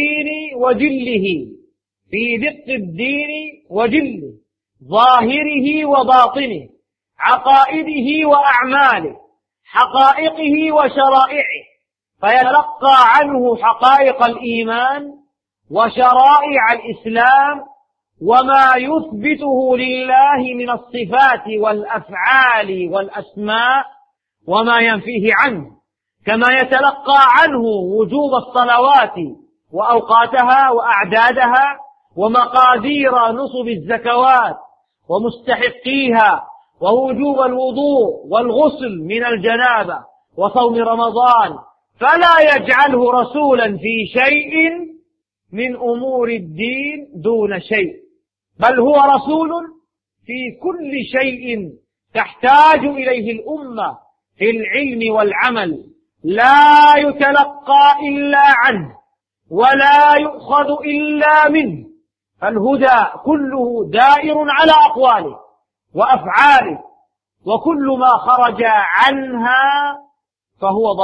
Speaker 1: الدين وجله، ظاهره وباطنه، عقائده وأعماله، حقائقه وشرائعه، فيتلقى عنه حقائق الإيمان وشرائع الإسلام وما يثبته لله من الصفات والأفعال والأسماء وما ينفيه عنه، كما يتلقى عنه وجوب الصلوات وأوقاتها وأعدادها ومقادير نصب الزكوات ومستحقيها، ووجوب الوضوء والغسل من الجنابة وصوم رمضان، فلا يجعله رسولا في شيء من أمور الدين دون شيء، بل هو رسول في كل شيء تحتاج إليه الأمة في العلم والعمل، لا يتلقى إلا عنه ولا يؤخذ إلا منه، فالهدى كله دائر على أقواله وأفعاله، وكل ما خرج عنها فهو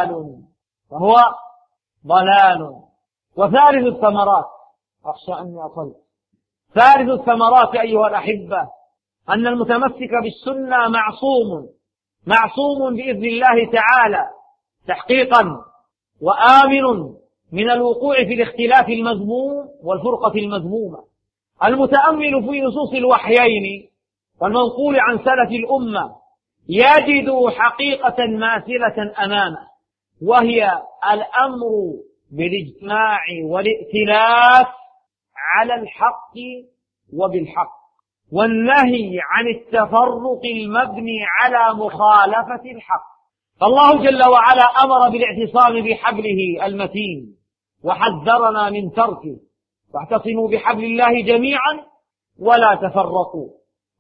Speaker 1: ضلال. وثالث الثمرات، أخشى أني أطلت، ثالث الثمرات أيها الأحبة أن المتمسك بالسنة معصوم بإذن الله تعالى تحقيقا، وآمن من الوقوع في الاختلاف المذموم والفرقة المذمومة. المتأمل في نصوص الوحيين والمنقول عن سلف الأمة يجد حقيقة ماثلة أمامه، وهي الأمر بالاجتماع والائتلاف على الحق وبالحق، والنهي عن التفرق المبني على مخالفة الحق. فالله جل وعلا أمر بالاعتصام بحبله المتين وحذرنا من تركه: واعتصموا بحبل الله جميعا ولا تفرقوا.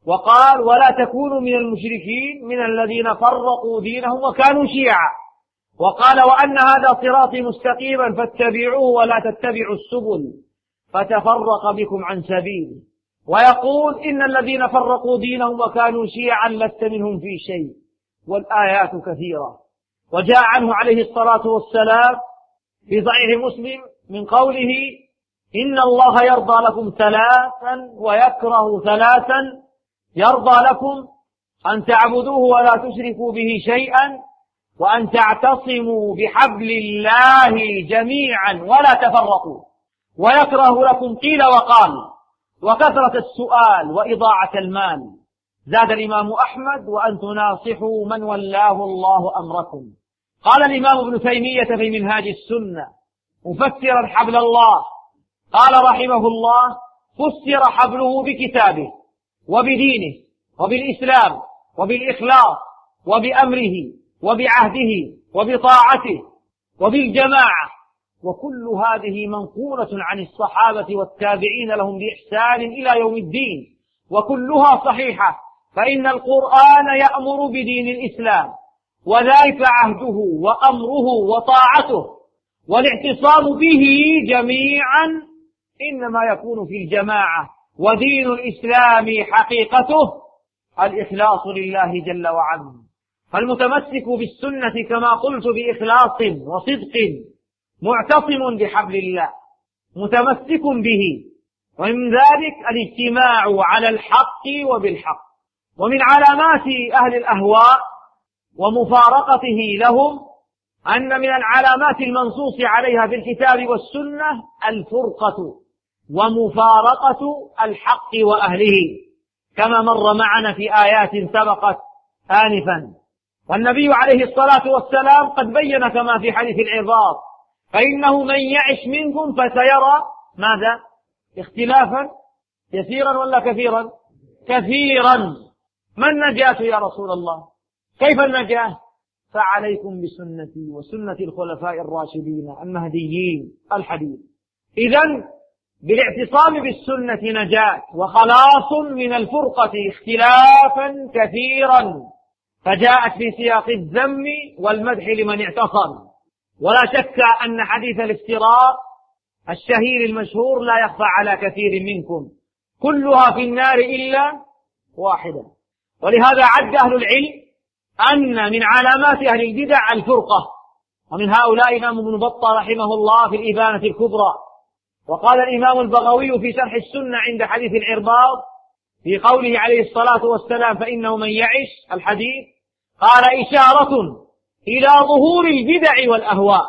Speaker 1: وقال ولا تكونوا من المشركين من الذين فرقوا دينهم وكانوا شيعا، وقال وأن هذا صراطي مستقيما فاتبعوه ولا تتبعوا السبل فتفرق بكم عن سبيله، ويقول إن الذين فرقوا دينهم وكانوا شيعا لست منهم في شيء، والآيات كثيرة. وجاء عنه عليه الصلاة والسلام في صحيح مسلم من قوله إن الله يرضى لكم ثلاثا ويكره ثلاثا، يرضى لكم أن تعبدوه ولا تشركوا به شيئا، وأن تعتصموا بحبل الله جميعا ولا تفرقوا، ويكره لكم قيل وقال وكثرة السؤال وإضاعة المال. زاد الإمام أحمد وأن تناصحوا من ولاه الله أمركم. قال الإمام ابن تيمية في منهاج السنة مفسرا حبل الله، قال رحمه الله فسر حبله بكتابه وبدينه وبالإسلام وبالإخلاص وبأمره وبعهده وبطاعته وبالجماعة، وكل هذه منقولة عن الصحابة والتابعين لهم بإحسان إلى يوم الدين، وكلها صحيحة، فإن القرآن يأمر بدين الإسلام، وذلك عهده وأمره وطاعته، والاعتصام به جميعا إنما يكون في الجماعة، ودين الإسلام حقيقته الإخلاص لله جل وعلا. فالمتمسك بالسنة كما قلت بإخلاص وصدق معتصم بحبل الله متمسك به، ومن ذلك الاجتماع على الحق وبالحق. ومن علامات أهل الأهواء ومفارقته لهم أن من العلامات المنصوص عليها في الكتاب والسنة الفرقة ومفارقة الحق وأهله، كما مر معنا في آيات سبقت آنفا. والنبي عليه الصلاة والسلام قد بين كما في حديث العظام فإنه من يعش منكم فسيرى ماذا؟ اختلافا يسيرا ولا كثيرا؟ كثيرا. ما النجاة يا رسول الله؟ كيف النجاة؟ فعليكم بسنتي وسنة الخلفاء الراشدين المهديين الحديث. إذن بالاعتصام بالسنة نجاة وخلاص من الفرقة اختلافا كثيرا، فجاءت في سياق الذم والمدح لمن اعتصم. ولا شك أن حديث الافتراق الشهير المشهور لا يخفى على كثير منكم، كلها في النار إلا واحدة. ولهذا عد أهل العلم أن من علامات أهل البدع الفرقة، ومن هؤلاء الإمام ابن بطة رحمه الله في الإبانة الكبرى. وقال الإمام البغوي في شرح السنة عند حديث العرباض في قوله عليه الصلاة والسلام فإنه من يعش الحديث، قال إشارة إلى ظهور البدع والأهواء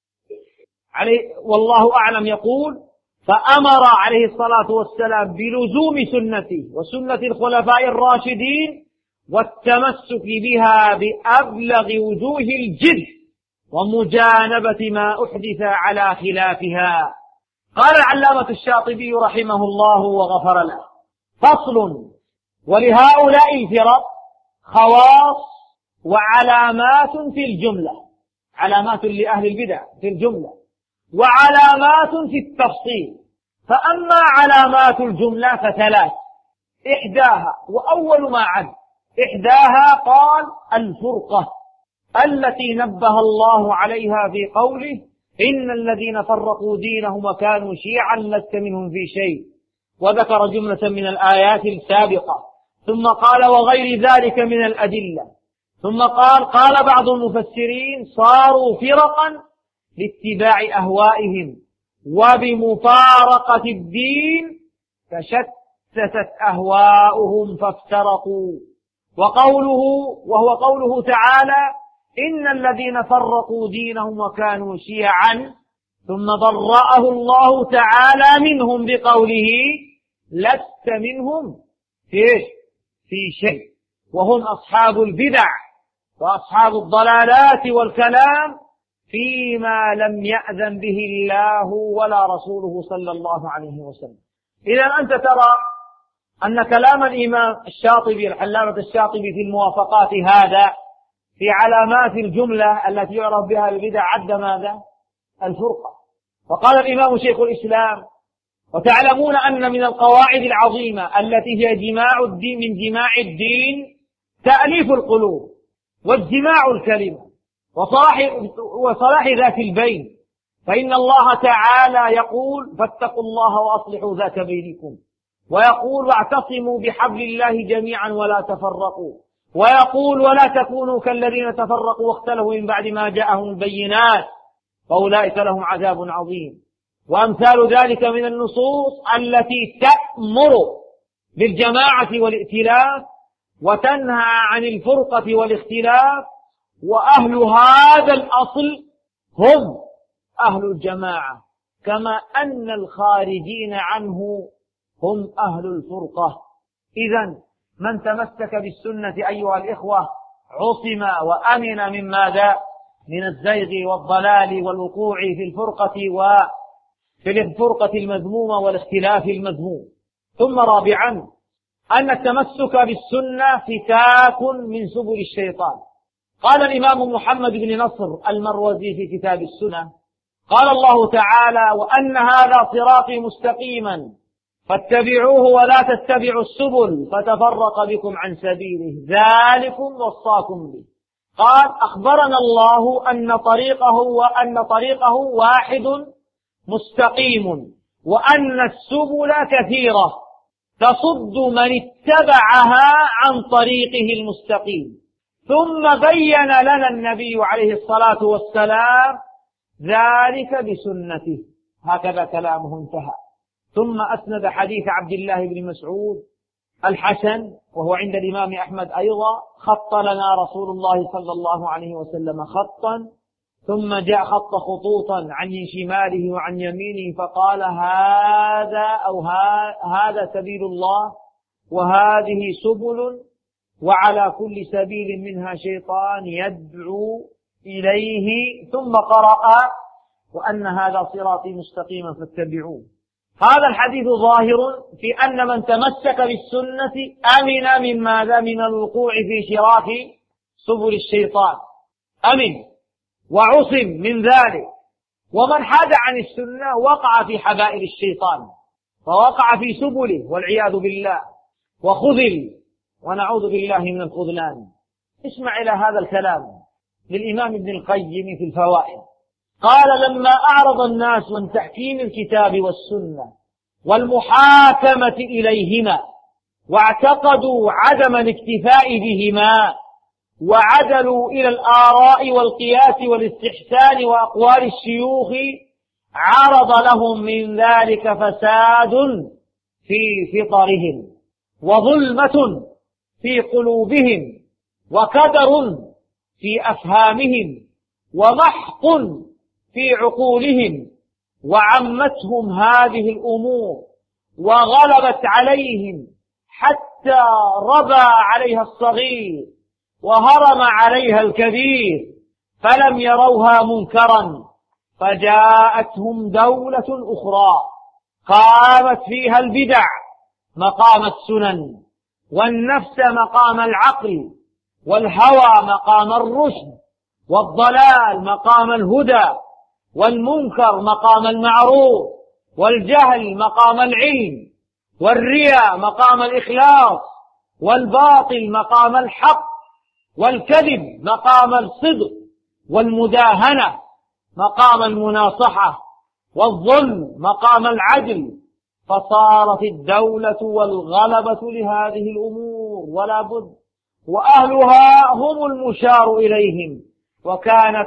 Speaker 1: والله أعلم. يقول فأمر عليه الصلاة والسلام بلزوم سنته وسنة الخلفاء الراشدين والتمسك بها بأبلغ وجوه الجد ومجانبة ما أحدث على خلافها. قال العلامة الشاطبي رحمه الله وغفر له فصل: ولهؤلاء الفرق خواص وعلامات في الجملة، علامات لأهل البدع في الجملة وعلامات في التفصيل. فأما علامات الجملة فثلاث، إحداها وأول ما عد إحداها قال الفرقة التي نبه الله عليها في قوله إن الذين فرقوا دينهم وكانوا شيعا لست منهم في شيء، وذكر جملة من الآيات السابقة، ثم قال وغير ذلك من الأدلة، ثم قال بعض المفسرين صاروا فرقا لاتباع أهوائهم وبمفارقة الدين فشتتت أهواؤهم فافترقوا. وهو قوله تعالى إن الذين فرقوا دينهم وكانوا شيعا، ثم برأه الله تعالى منهم بقوله لست منهم في شيء، وهم أصحاب البدع وأصحاب الضلالات والكلام فيما لم يأذن به الله ولا رسوله صلى الله عليه وسلم. إذا أنت ترى أن كلام الإمام الشاطبي العلامة الشاطبي في الموافقات هذا في علامات الجملة التي يعرف بها البدع عد ماذا؟ الفرقة. وقال الإمام شيخ الإسلام وتعلمون أن من القواعد العظيمة التي هي جماع الدين من جماع الدين تأليف القلوب واجتماع الكلمة وصلاح ذات البين، فإن الله تعالى يقول فاتقوا الله وأصلحوا ذات بينكم، ويقول واعتصموا بحبل الله جميعا ولا تفرقوا، ويقول ولا تكونوا كالذين تفرقوا واختلفوا من بعد ما جاءهم البينات فأولئك لهم عذاب عظيم. وأمثال ذلك من النصوص التي تأمر بالجماعة والائتلاف وتنهى عن الفرقة والاختلاف، وأهل هذا الأصل هم أهل الجماعة، كما أن الخارجين عنه هم أهل الفرقة. إذن من تمسك بالسنة أيها الإخوة عصم وأمن من ماذا؟ من الزيغ والضلال والوقوع في الفرقة المذمومة والاختلاف المذموم. ثم رابعا أن التمسك بالسنة فتاك من سبل الشيطان. قال الإمام محمد بن نصر المروزي في كتاب السنة قال الله تعالى وأن هذا صراطي مستقيما فاتبعوه ولا تتبعوا السبل فتفرق بكم عن سبيله ذلكم وصاكم به. قال أخبرنا الله أن طريقه واحد مستقيم وأن السبل كثيرة تصد من اتبعها عن طريقه المستقيم. ثم بين لنا النبي عليه الصلاة والسلام ذلك بسنته. هكذا كلامه انتهى. ثم أسند حديث عبد الله بن مسعود الحسن وهو عند الإمام أحمد أيضا خط لنا رسول الله صلى الله عليه وسلم خطا ثم جاء خط خطوطا عن شماله وعن يمينه فقال هذا سبيل الله وهذه سبل وعلى كل سبيل منها شيطان يدعو إليه. ثم قرأ وأن هذا صراطي مستقيما فاتبعوه. هذا الحديث ظاهر في أن من تمسك بالسنة أمن من ماذا؟ من الوقوع في شراك سبل الشيطان، أمن وعصم من ذلك. ومن حاد عن السنة وقع في حبائل الشيطان فوقع في سبله والعياذ بالله وخذل، ونعوذ بالله من الخذلان. اسمع إلى هذا الكلام للإمام ابن القيم في الفوائد. قال لما أعرض الناس عن تحكيم الكتاب والسنة والمحاكمة إليهما واعتقدوا عدم الاكتفاء بهما وعدلوا إلى الآراء والقياس والاستحسان وأقوال الشيوخ عرض لهم من ذلك فساد في فطرهم وظلمة في قلوبهم وكدر في أفهامهم ومحق في عقولهم، وعمتهم هذه الأمور وغلبت عليهم حتى ربى عليها الصغير وهرم عليها الكبير فلم يروها منكرا، فجاءتهم دولة أخرى قامت فيها البدع مقام السنن والنفس مقام العقل والهوى مقام الرشد والضلال مقام الهدى والمنكر مقام المعروف والجهل مقام العلم والرياء مقام الإخلاص والباطل مقام الحق والكذب مقام الصدق والمداهنة مقام المناصحة والظلم مقام العدل. فصارت الدولة والغلبة لهذه الأمور ولا بد، وأهلها هم المشار إليهم. وكانت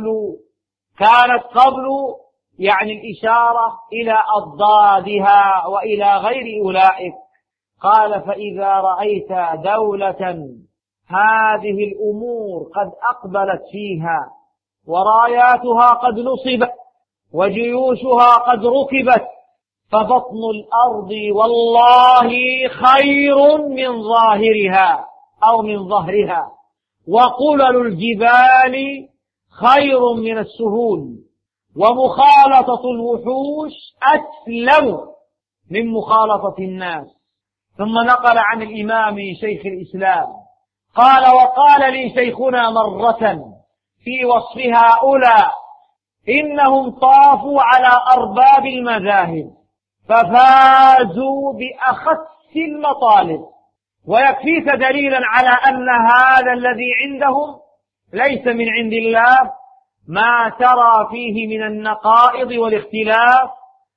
Speaker 1: قبل يعني الإشارة إلى أضدادها وإلى غير أولئك. قال فإذا رأيت دولة هذه الأمور قد أقبلت فيها وراياتها قد نصبت وجيوشها قد ركبت فبطن الأرض والله خير من ظاهرها أو من ظهرها، وقلل الجبال خير من السهول، ومخالطة الوحوش أسلم من مخالطة الناس. ثم نقل عن الإمام شيخ الإسلام قال وقال لي شيخنا مرة في وصف هؤلاء إنهم طافوا على أرباب المذاهب ففازوا بأخس المطالب. ويكفيك دليلا على أن هذا الذي عندهم ليس من عند الله ما ترى فيه من النقائض والاختلاف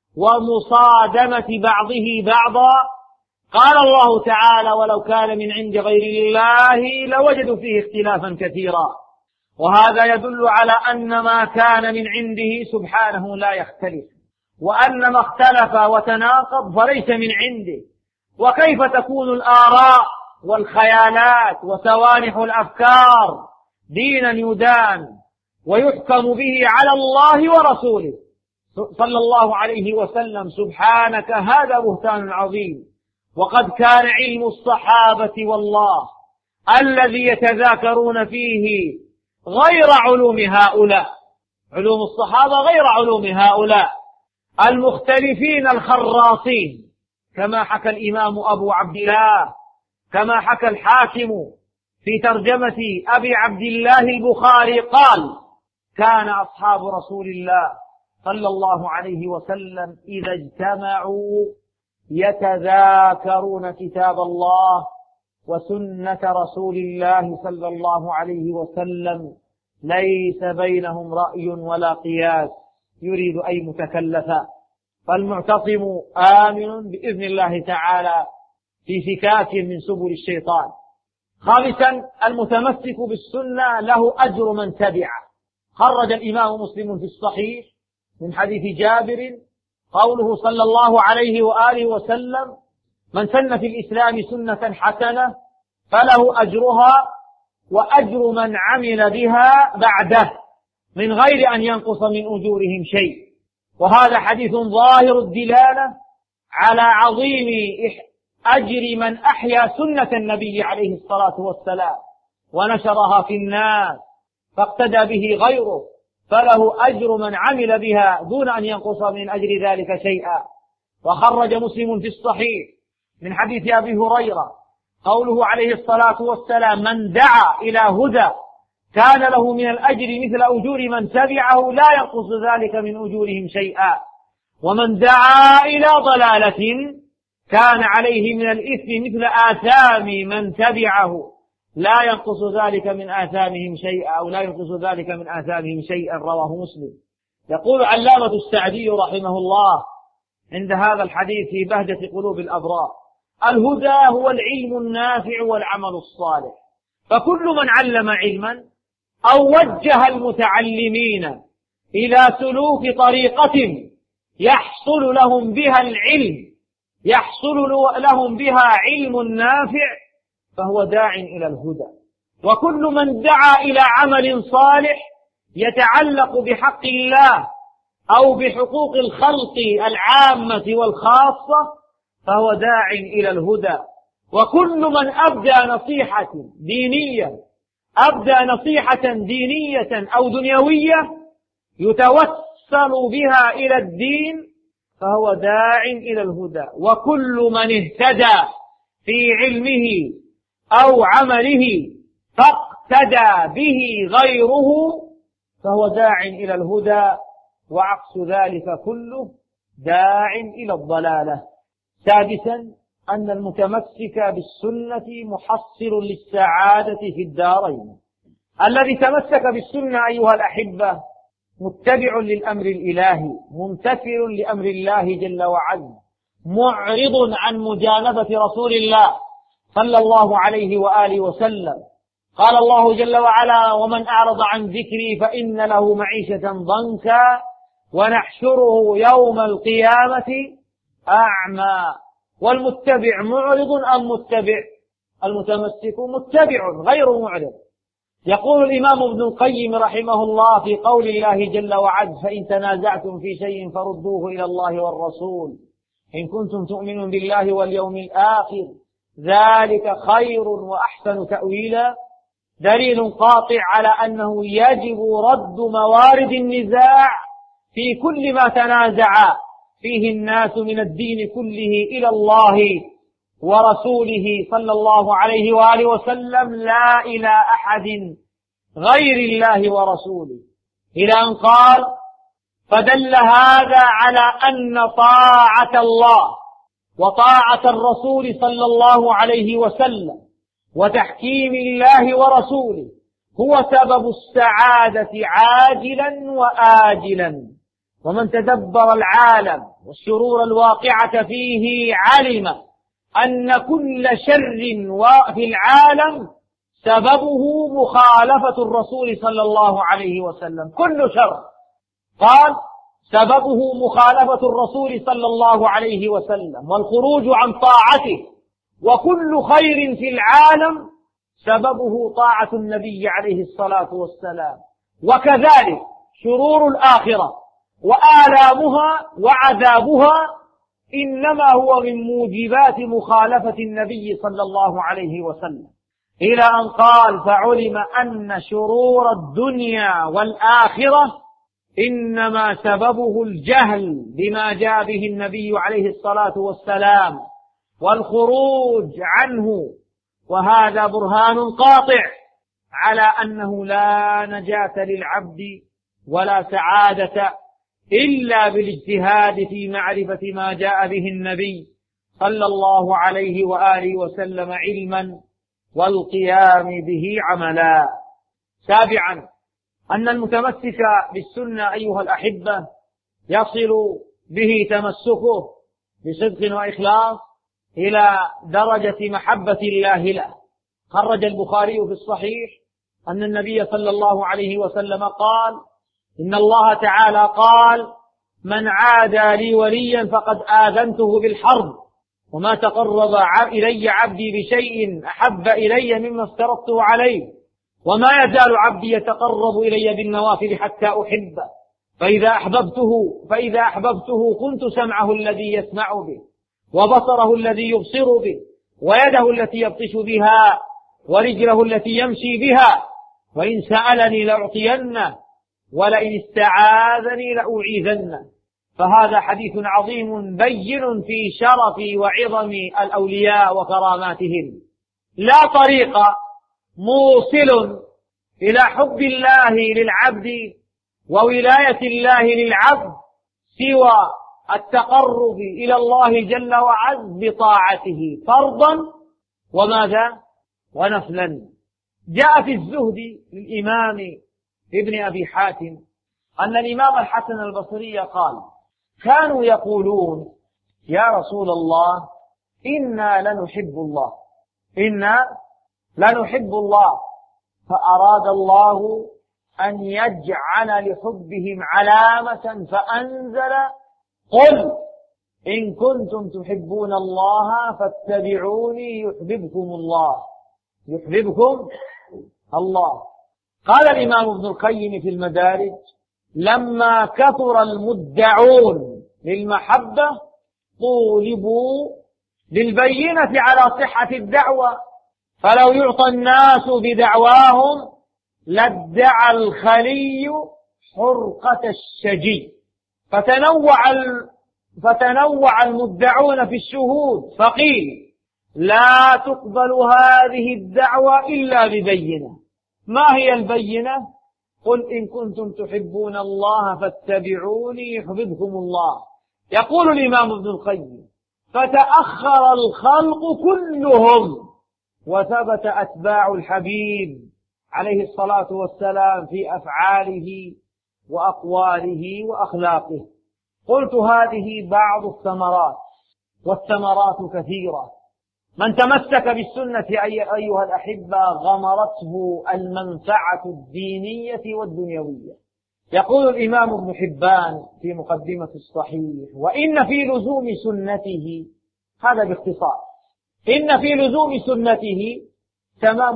Speaker 1: ومصادمة بعضه بعضا. قال الله تعالى: ولو كان من عند غير الله لوجدوا فيه اختلافا كثيرا. وهذا يدل على أن ما كان من عنده سبحانه لا يختلف، وأن ما اختلف وتناقض فليس من عنده. وكيف تكون الآراء والخيالات وسوانح الأفكار دينا يدان ويحكم به على الله ورسوله صلى الله عليه وسلم؟ سبحانك، هذا بهتان عظيم. وقد كان علم الصحابة والله الذي يتذاكرون فيه غير علوم هؤلاء، علوم الصحابة غير علوم هؤلاء المختلفين الخراصين، كما حكى الإمام أبو عبد الله، كما حكى الحاكم في ترجمة أبي عبد الله البخاري قال: كان أصحاب رسول الله صلى الله عليه وسلم إذا اجتمعوا يتذاكرون كتاب الله وسنة رسول الله صلى الله عليه وسلم، ليس بينهم رأي ولا قياس يريد أي متكلفا، فالمعتصم آمن بإذن الله تعالى في فكاك من سبل الشيطان. خامسا، المتمسك بالسنة له أجر من تبعه. خرج الإمام مسلم في الصحيح من حديث جابر قوله صلى الله عليه وآله وسلم: من سن في الإسلام سنة حسنة فله أجرها وأجر من عمل بها بعده من غير أن ينقص من أجورهم شيء. وهذا حديث ظاهر الدلالة على عظيم أجر من أحيا سنة النبي عليه الصلاة والسلام ونشرها في الناس فاقتدى به غيره، فله أجر من عمل بها دون أن ينقص من أجر ذلك شيئا. وخرج مسلم في الصحيح من حديث أبي هريرة قوله عليه الصلاة والسلام: من دعا إلى هدى كان له من الأجر مثل أجور من تبعه لا ينقص ذلك من أجورهم شيئا، ومن دعا إلى ضلالة كان عليه من الإثم مثل آثام من تبعه لا ينقص ذلك من آثامهم شيئا، أو لا ينقص ذلك من آثامهم شيئا. رواه مسلم. يقول علامة السعدي رحمه الله عند هذا الحديث في بهجة قلوب الأبرار: الهدى هو العلم النافع والعمل الصالح، فكل من علم علما أو وجه المتعلمين إلى سلوك طريقة يحصل لهم بها علم نافع فهو داع إلى الهدى. وكل من دعا إلى عمل صالح يتعلق بحق الله أو بحقوق الخلق العامة والخاصة فهو داع إلى الهدى. وكل من أبدى نصيحة دينية أو دنيوية يتوسل بها إلى الدين فهو داع إلى الهدى. وكل من اهتدى في علمه أو عمله فاقتدى به غيره فهو داع إلى الهدى، وعكس ذلك كله داع إلى الضلالة. سادسا، أن المتمسك بالسنة محصل للسعادة في الدارين. الذي تمسك بالسنة أيها الأحبة متبع للأمر الإلهي، ممتثل لأمر الله جل وعلا، معرض عن مجانبة رسول الله صلى الله عليه وآله وسلم. قال الله جل وعلا: ومن أعرض عن ذكري فإن له معيشة ضنكا ونحشره يوم القيامة أعمى. والمتبع معرض أم متبع؟ المتمسك متبع غير معرض. يقول الإمام ابن القيم رحمه الله في قول الله جل وعلا: فإن تنازعتم في شيء فردوه إلى الله والرسول إن كنتم تؤمنون بالله واليوم الآخر ذلك خير وأحسن تأويلا. دليل قاطع على أنه يجب رد موارد النزاع في كل ما تنازع فيه الناس من الدين كله إلى الله ورسوله صلى الله عليه وآله وسلم، لا إلى أحد غير الله ورسوله، إلى أن قال: فدل هذا على أن طاعة الله وطاعة الرسول صلى الله عليه وسلم وتحكيم الله ورسوله هو سبب السعادة عاجلا وآجلا. ومن تدبر العالم والشرور الواقعة فيه علم أن كل شر في العالم سببه مخالفة الرسول صلى الله عليه وسلم. كل شر قال سببه مخالفة الرسول صلى الله عليه وسلم والخروج عن طاعته، وكل خير في العالم سببه طاعة النبي عليه الصلاة والسلام. وكذلك شرور الآخرة وآلامها وعذابها إنما هو من موجبات مخالفة النبي صلى الله عليه وسلم، إلى أن قال فعلم أن شرور الدنيا والآخرة إنما سببه الجهل بما جاء به النبي عليه الصلاة والسلام والخروج عنه. وهذا برهان قاطع على أنه لا نجاة للعبد ولا سعادة إلا بالاجتهاد في معرفة ما جاء به النبي صلى الله عليه وآله وسلم علما والقيام به عملا. سابعا، أن المتمسك بالسنة أيها الأحبة يصل به تمسكه بصدق وإخلاص إلى درجة محبة الله له. خرج البخاري في الصحيح أن النبي صلى الله عليه وسلم قال إن الله تعالى قال من عادى لي وليا فقد آذنته بالحرب، وما تقرب إلي عبدي بشيء أحب إلي مما افترضته عليه، وما يزال عبدي يتقرب إلي بالنوافل حتى أحبه، فإذا أحببته كنت سمعه الذي يسمع به، وبصره الذي يبصر به، ويده التي يبطش بها، ورجله التي يمشي بها، وإن سألني لأعطينه، ولئن استعاذني لأعيذنه. فهذا حديث عظيم بين في شرف وعظم الأولياء وكراماتهم. لا طريق موصل إلى حب الله للعبد وولاية الله للعبد سوى التقرب إلى الله جل وعز بطاعته فرضا وماذا ونفلا. جاء في الزهد للإمام ابن أبي حاتم أن الإمام الحسن البصري قال كانوا يقولون يا رسول الله إنا لنحب الله، فأراد الله أن يجعل لحبهم علامة فأنزل قل إن كنتم تحبون الله فاتبعوني يحببكم الله. قال الإمام ابن القيم في المدارج لما كثر المدعون للمحبة طولبوا بالبينة على صحة الدعوة، فلو يعطى الناس بدعواهم لادعى الخلي حرقة الشجي. فتنوع المدعون في الشهود، فقيل لا تقبل هذه الدعوة إلا ببينة. ما هي البينة؟ قل إن كنتم تحبون الله فاتبعوني يحببكم الله. يقول الإمام ابن القيم فتأخر الخلق كلهم وثبت أتباع الحبيب عليه الصلاة والسلام في أفعاله وأقواله وأخلاقه. قلت هذه بعض الثمرات، والثمرات كثيرة. من تمسك بالسنة أيها الأحبة غمرته المنفعة الدينية والدنيوية. يقول الإمام ابن حبان في مقدمة الصحيح وإن في لزوم سنته، هذا باختصار، إن في لزوم سنته تمام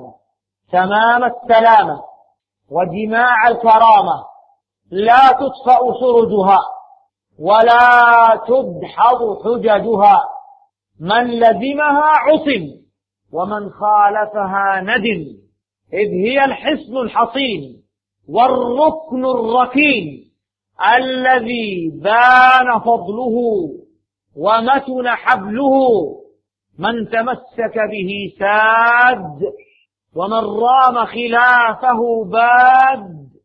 Speaker 1: السلامة وجماع الكرامة، لا تطفأ سرجها ولا تدحض حججها، من لزمها عصم ومن خالفها ندم، إذ هي الحصن الحصين والركن الركين الذي بان فضله ومتن حبله. من تمسك به ساد، ومن رام خلافه باد،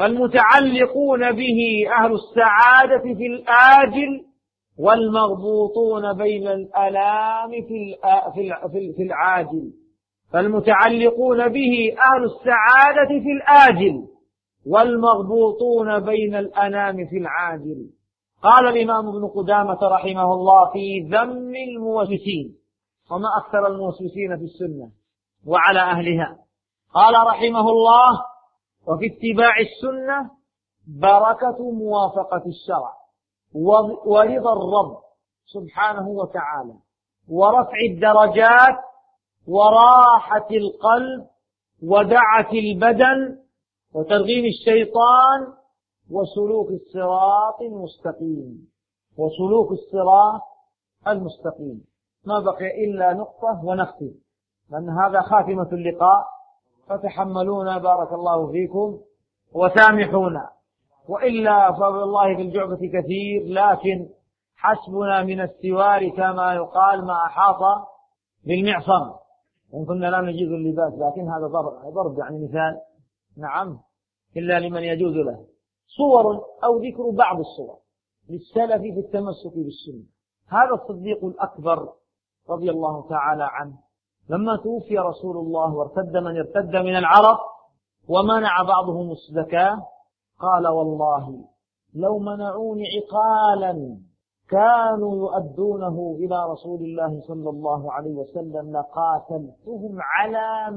Speaker 1: فالمتعلقون به أهل السعادة في الآجل، والمغبوطون بين الآلام في العاجل. فالمتعلقون به أهل السعادة في الآجل، والمغبوطون بين الأنام في العاجل. قال الإمام ابن قدامة رحمه الله في ذم الموسوسين، وما أكثر الموسوسين في السنة وعلى أهلها، قال رحمه الله: وفي اتباع السنة بركة موافقة الشرع، ورضا الرب سبحانه وتعالى، ورفع الدرجات، وراحة القلب، ودعة البدن، وترغيم الشيطان، وسلوك الصراط المستقيم. وسلوك الصراط المستقيم. ما بقي إلا نقطة ونختم، لأن هذا خاتمة اللقاء، فتحملونا بارك الله فيكم وسامحونا، وإلا فوالله في الجعبة كثير، لكن حسبنا من السوار كما يقال ما أحاط بالمعصم. إن كنا لا نجيز اللباس، لكن هذا ضرب يعني مثال، نعم، إلا لمن يجوز له. صور أو ذكر بعض الصور للسلف في التمسك بالسنة. هذا الصديق الأكبر رضي الله تعالى عنه لما توفي رسول الله وارتد من ارتد من العرب ومنع بعضهم الزكاة، قال: والله لو منعوني عقالا كانوا يؤدونه إلى رسول الله صلى الله عليه وسلم لقاتلتهم على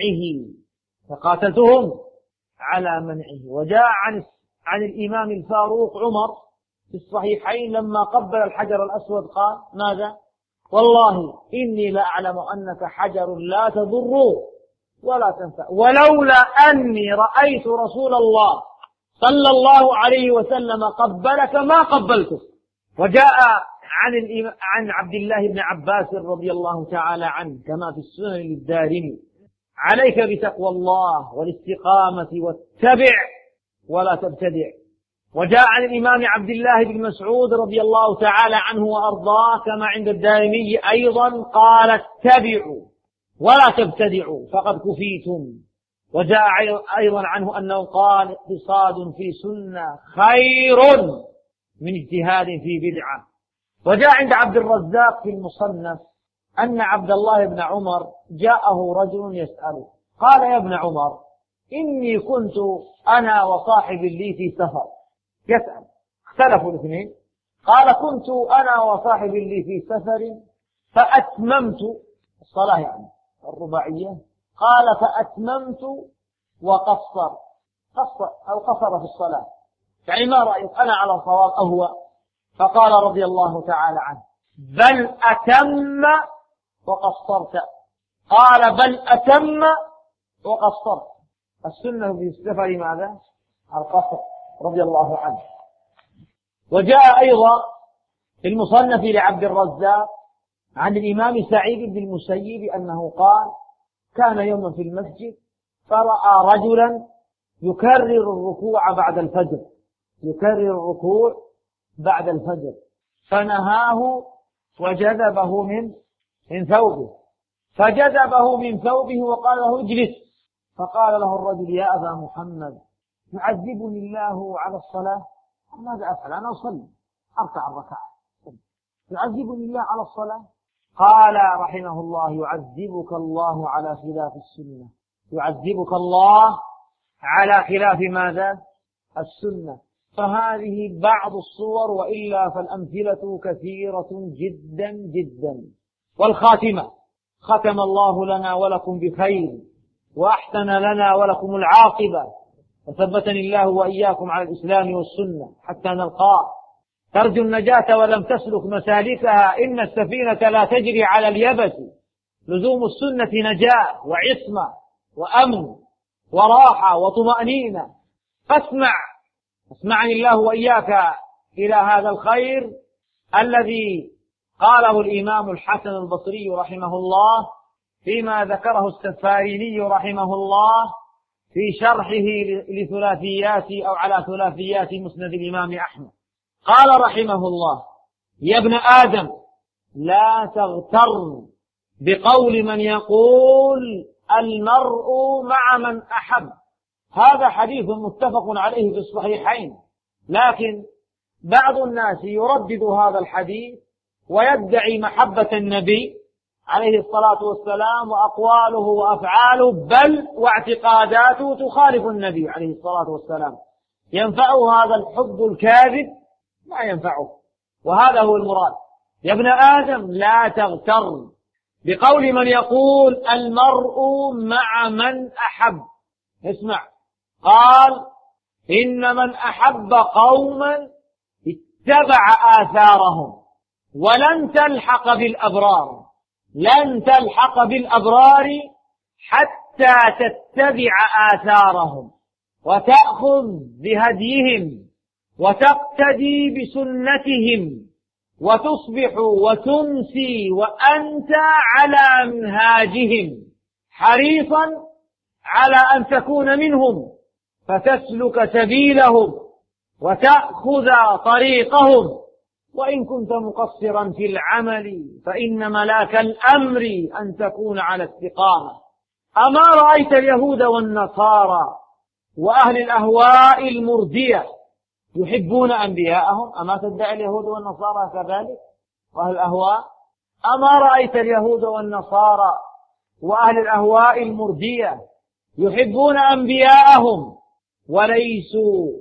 Speaker 1: منعه. وجاء عن الإمام الفاروق عمر في الصحيحين لما قبل الحجر الأسود قال: ماذا؟ والله إني لأعلم أنك حجر لا تضر ولا تنفع، ولولا أني رأيت رسول الله صلى الله عليه وسلم قبلك ما قبلته. وجاء عن عبد الله بن عباس رضي الله تعالى عنه كما في السنن للدارمي: عليك بتقوى الله والاستقامة، واتبع ولا تبتدع. وجاء عن الإمام عبد الله بن مسعود رضي الله تعالى عنه وأرضاه كما عند الدارمي أيضا قال: اتبعوا ولا تبتدعوا فقد كفيتم. وجاء أيضا عنه أنه قال: اقتصاد في سنة خير من اجتهاد في بدعة. وجاء عند عبد الرزاق في المصنف أن عبد الله بن عمر جاءه رجل يسأله، قال: يا ابن عمر، إني كنت أنا وصاحب لي في سفر. يسأل، اختلفوا الاثنين. قال: كنت أنا وصاحب لي في سفر فأتممت الصلاة، يعني الرباعية. قال: فأتممت وقصر، قصر في الصلاة، يعني ما رأيك، أنا على صواب أو هو؟ فقال رضي الله تعالى عنه: بل أتم وقصرت. قال: بل أتم وقصرت. السنة في السفر ماذا؟ القصر، رضي الله عنه. وجاء أيضا في المصنف لعبد الرزاق عن الإمام سعيد بن المسيب أنه قال: كان يوما في المسجد فرأى رجلا يكرر الركوع بعد الفجر، فنهاه وجذبه من ثوبه، فجذبه من ثوبه وقال له: اجلس. فقال له الرجل: يا أبا محمد، يعذبني الله على الصلاة؟ ماذا أفعل؟ أنا أصلي أركع الركعة، يعذبني الله على الصلاة؟ قال رحمه الله: يعذبك الله على خلاف السنة. يعذبك الله على خلاف ماذا؟ السنة. فهذه بعض الصور، وإلا فالأمثلة كثيرة جدا جدا. والخاتمة: ختم الله لنا ولكم بخير، وأحسن لنا ولكم العاقبة، وثبتني الله وإياكم على الإسلام والسنة حتى نلقاه. ترجو النجاة ولم تسلك مسالكها، إن السفينة لا تجري على اليبس. لزوم السنة نجاة وعصمة وأمن وراحة وطمأنينة. اسمعني الله وإياك إلى هذا الخير الذي قاله الإمام الحسن البصري رحمه الله فيما ذكره السفاريني رحمه الله في شرحه لثلاثيات أو على ثلاثيات مسند الإمام أحمد. قال رحمه الله: يا ابن آدم، لا تغتر بقول من يقول المرء مع من أحب، هذا حديث متفق عليه في الصحيحين، لكن بعض الناس يردد هذا الحديث ويدعي محبة النبي عليه الصلاة والسلام، وأقواله وأفعاله بل واعتقاداته تخالف النبي عليه الصلاة والسلام. ينفعه هذا الحب الكاذب؟ لا ينفعه. وهذا هو المراد. يا ابن آدم لا تغتر بقول من يقول المرء مع من أحب. اسمع، قال إن من أحب قوما اتبع آثارهم ولن تلحق بالأبرار، لن تلحق بالأبرار حتى تتبع آثارهم وتأخذ بهديهم وتقتدي بسنتهم وتصبح وتمسي وأنت على منهاجهم حريصا على أن تكون منهم، فتسلك سبيلهم وتأخذ طريقهم. وإن كنت مقصرا في العمل فإن ملاك الأمر أن تكون على استقامة. أما رأيت اليهود والنصارى وأهل الأهواء المردية يحبون أنبياءهم؟ أما تدعي اليهود والنصارى كذلك وأهل الأهواء؟ أما رأيت اليهود والنصارى وأهل الأهواء المردية يحبون أنبياءهم وليسوا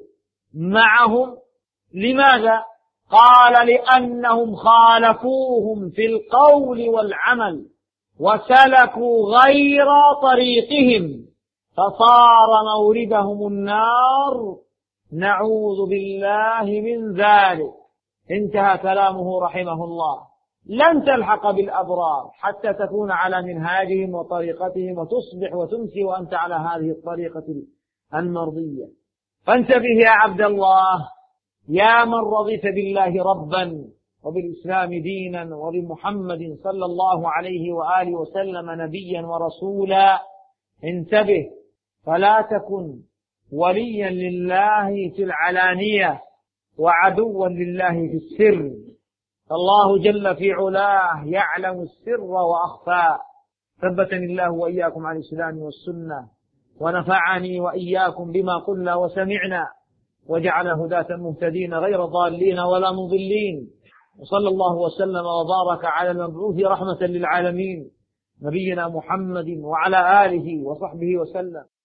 Speaker 1: معهم؟ لماذا؟ قال لأنهم خالفوهم في القول والعمل وسلكوا غير طريقهم فصار موردهم النار، نعوذ بالله من ذلك. انتهى كلامه رحمه الله. لن تلحق بالأبرار حتى تكون على منهاجهم وطريقتهم وتصبح وتمسي وأنت على هذه الطريقة المرضية. فانتبه يا عبد الله، يا من رضيت بالله ربا وبالإسلام دينا وبمحمد صلى الله عليه وآله وسلم نبيا ورسولا، انتبه فلا تكن وليا لله في العلانية وعدوا لله في السر. الله جل في علاه يعلم السر وأخفى. ثبتني الله وإياكم على الإسلام والسنة، ونفعني وإياكم بما قلنا وسمعنا، وجعل هداة مهتدين غير ضالين ولا مضلين. وصلى الله وسلم وبارك على المبعوث رحمة للعالمين نبينا محمد وعلى آله وصحبه وسلم.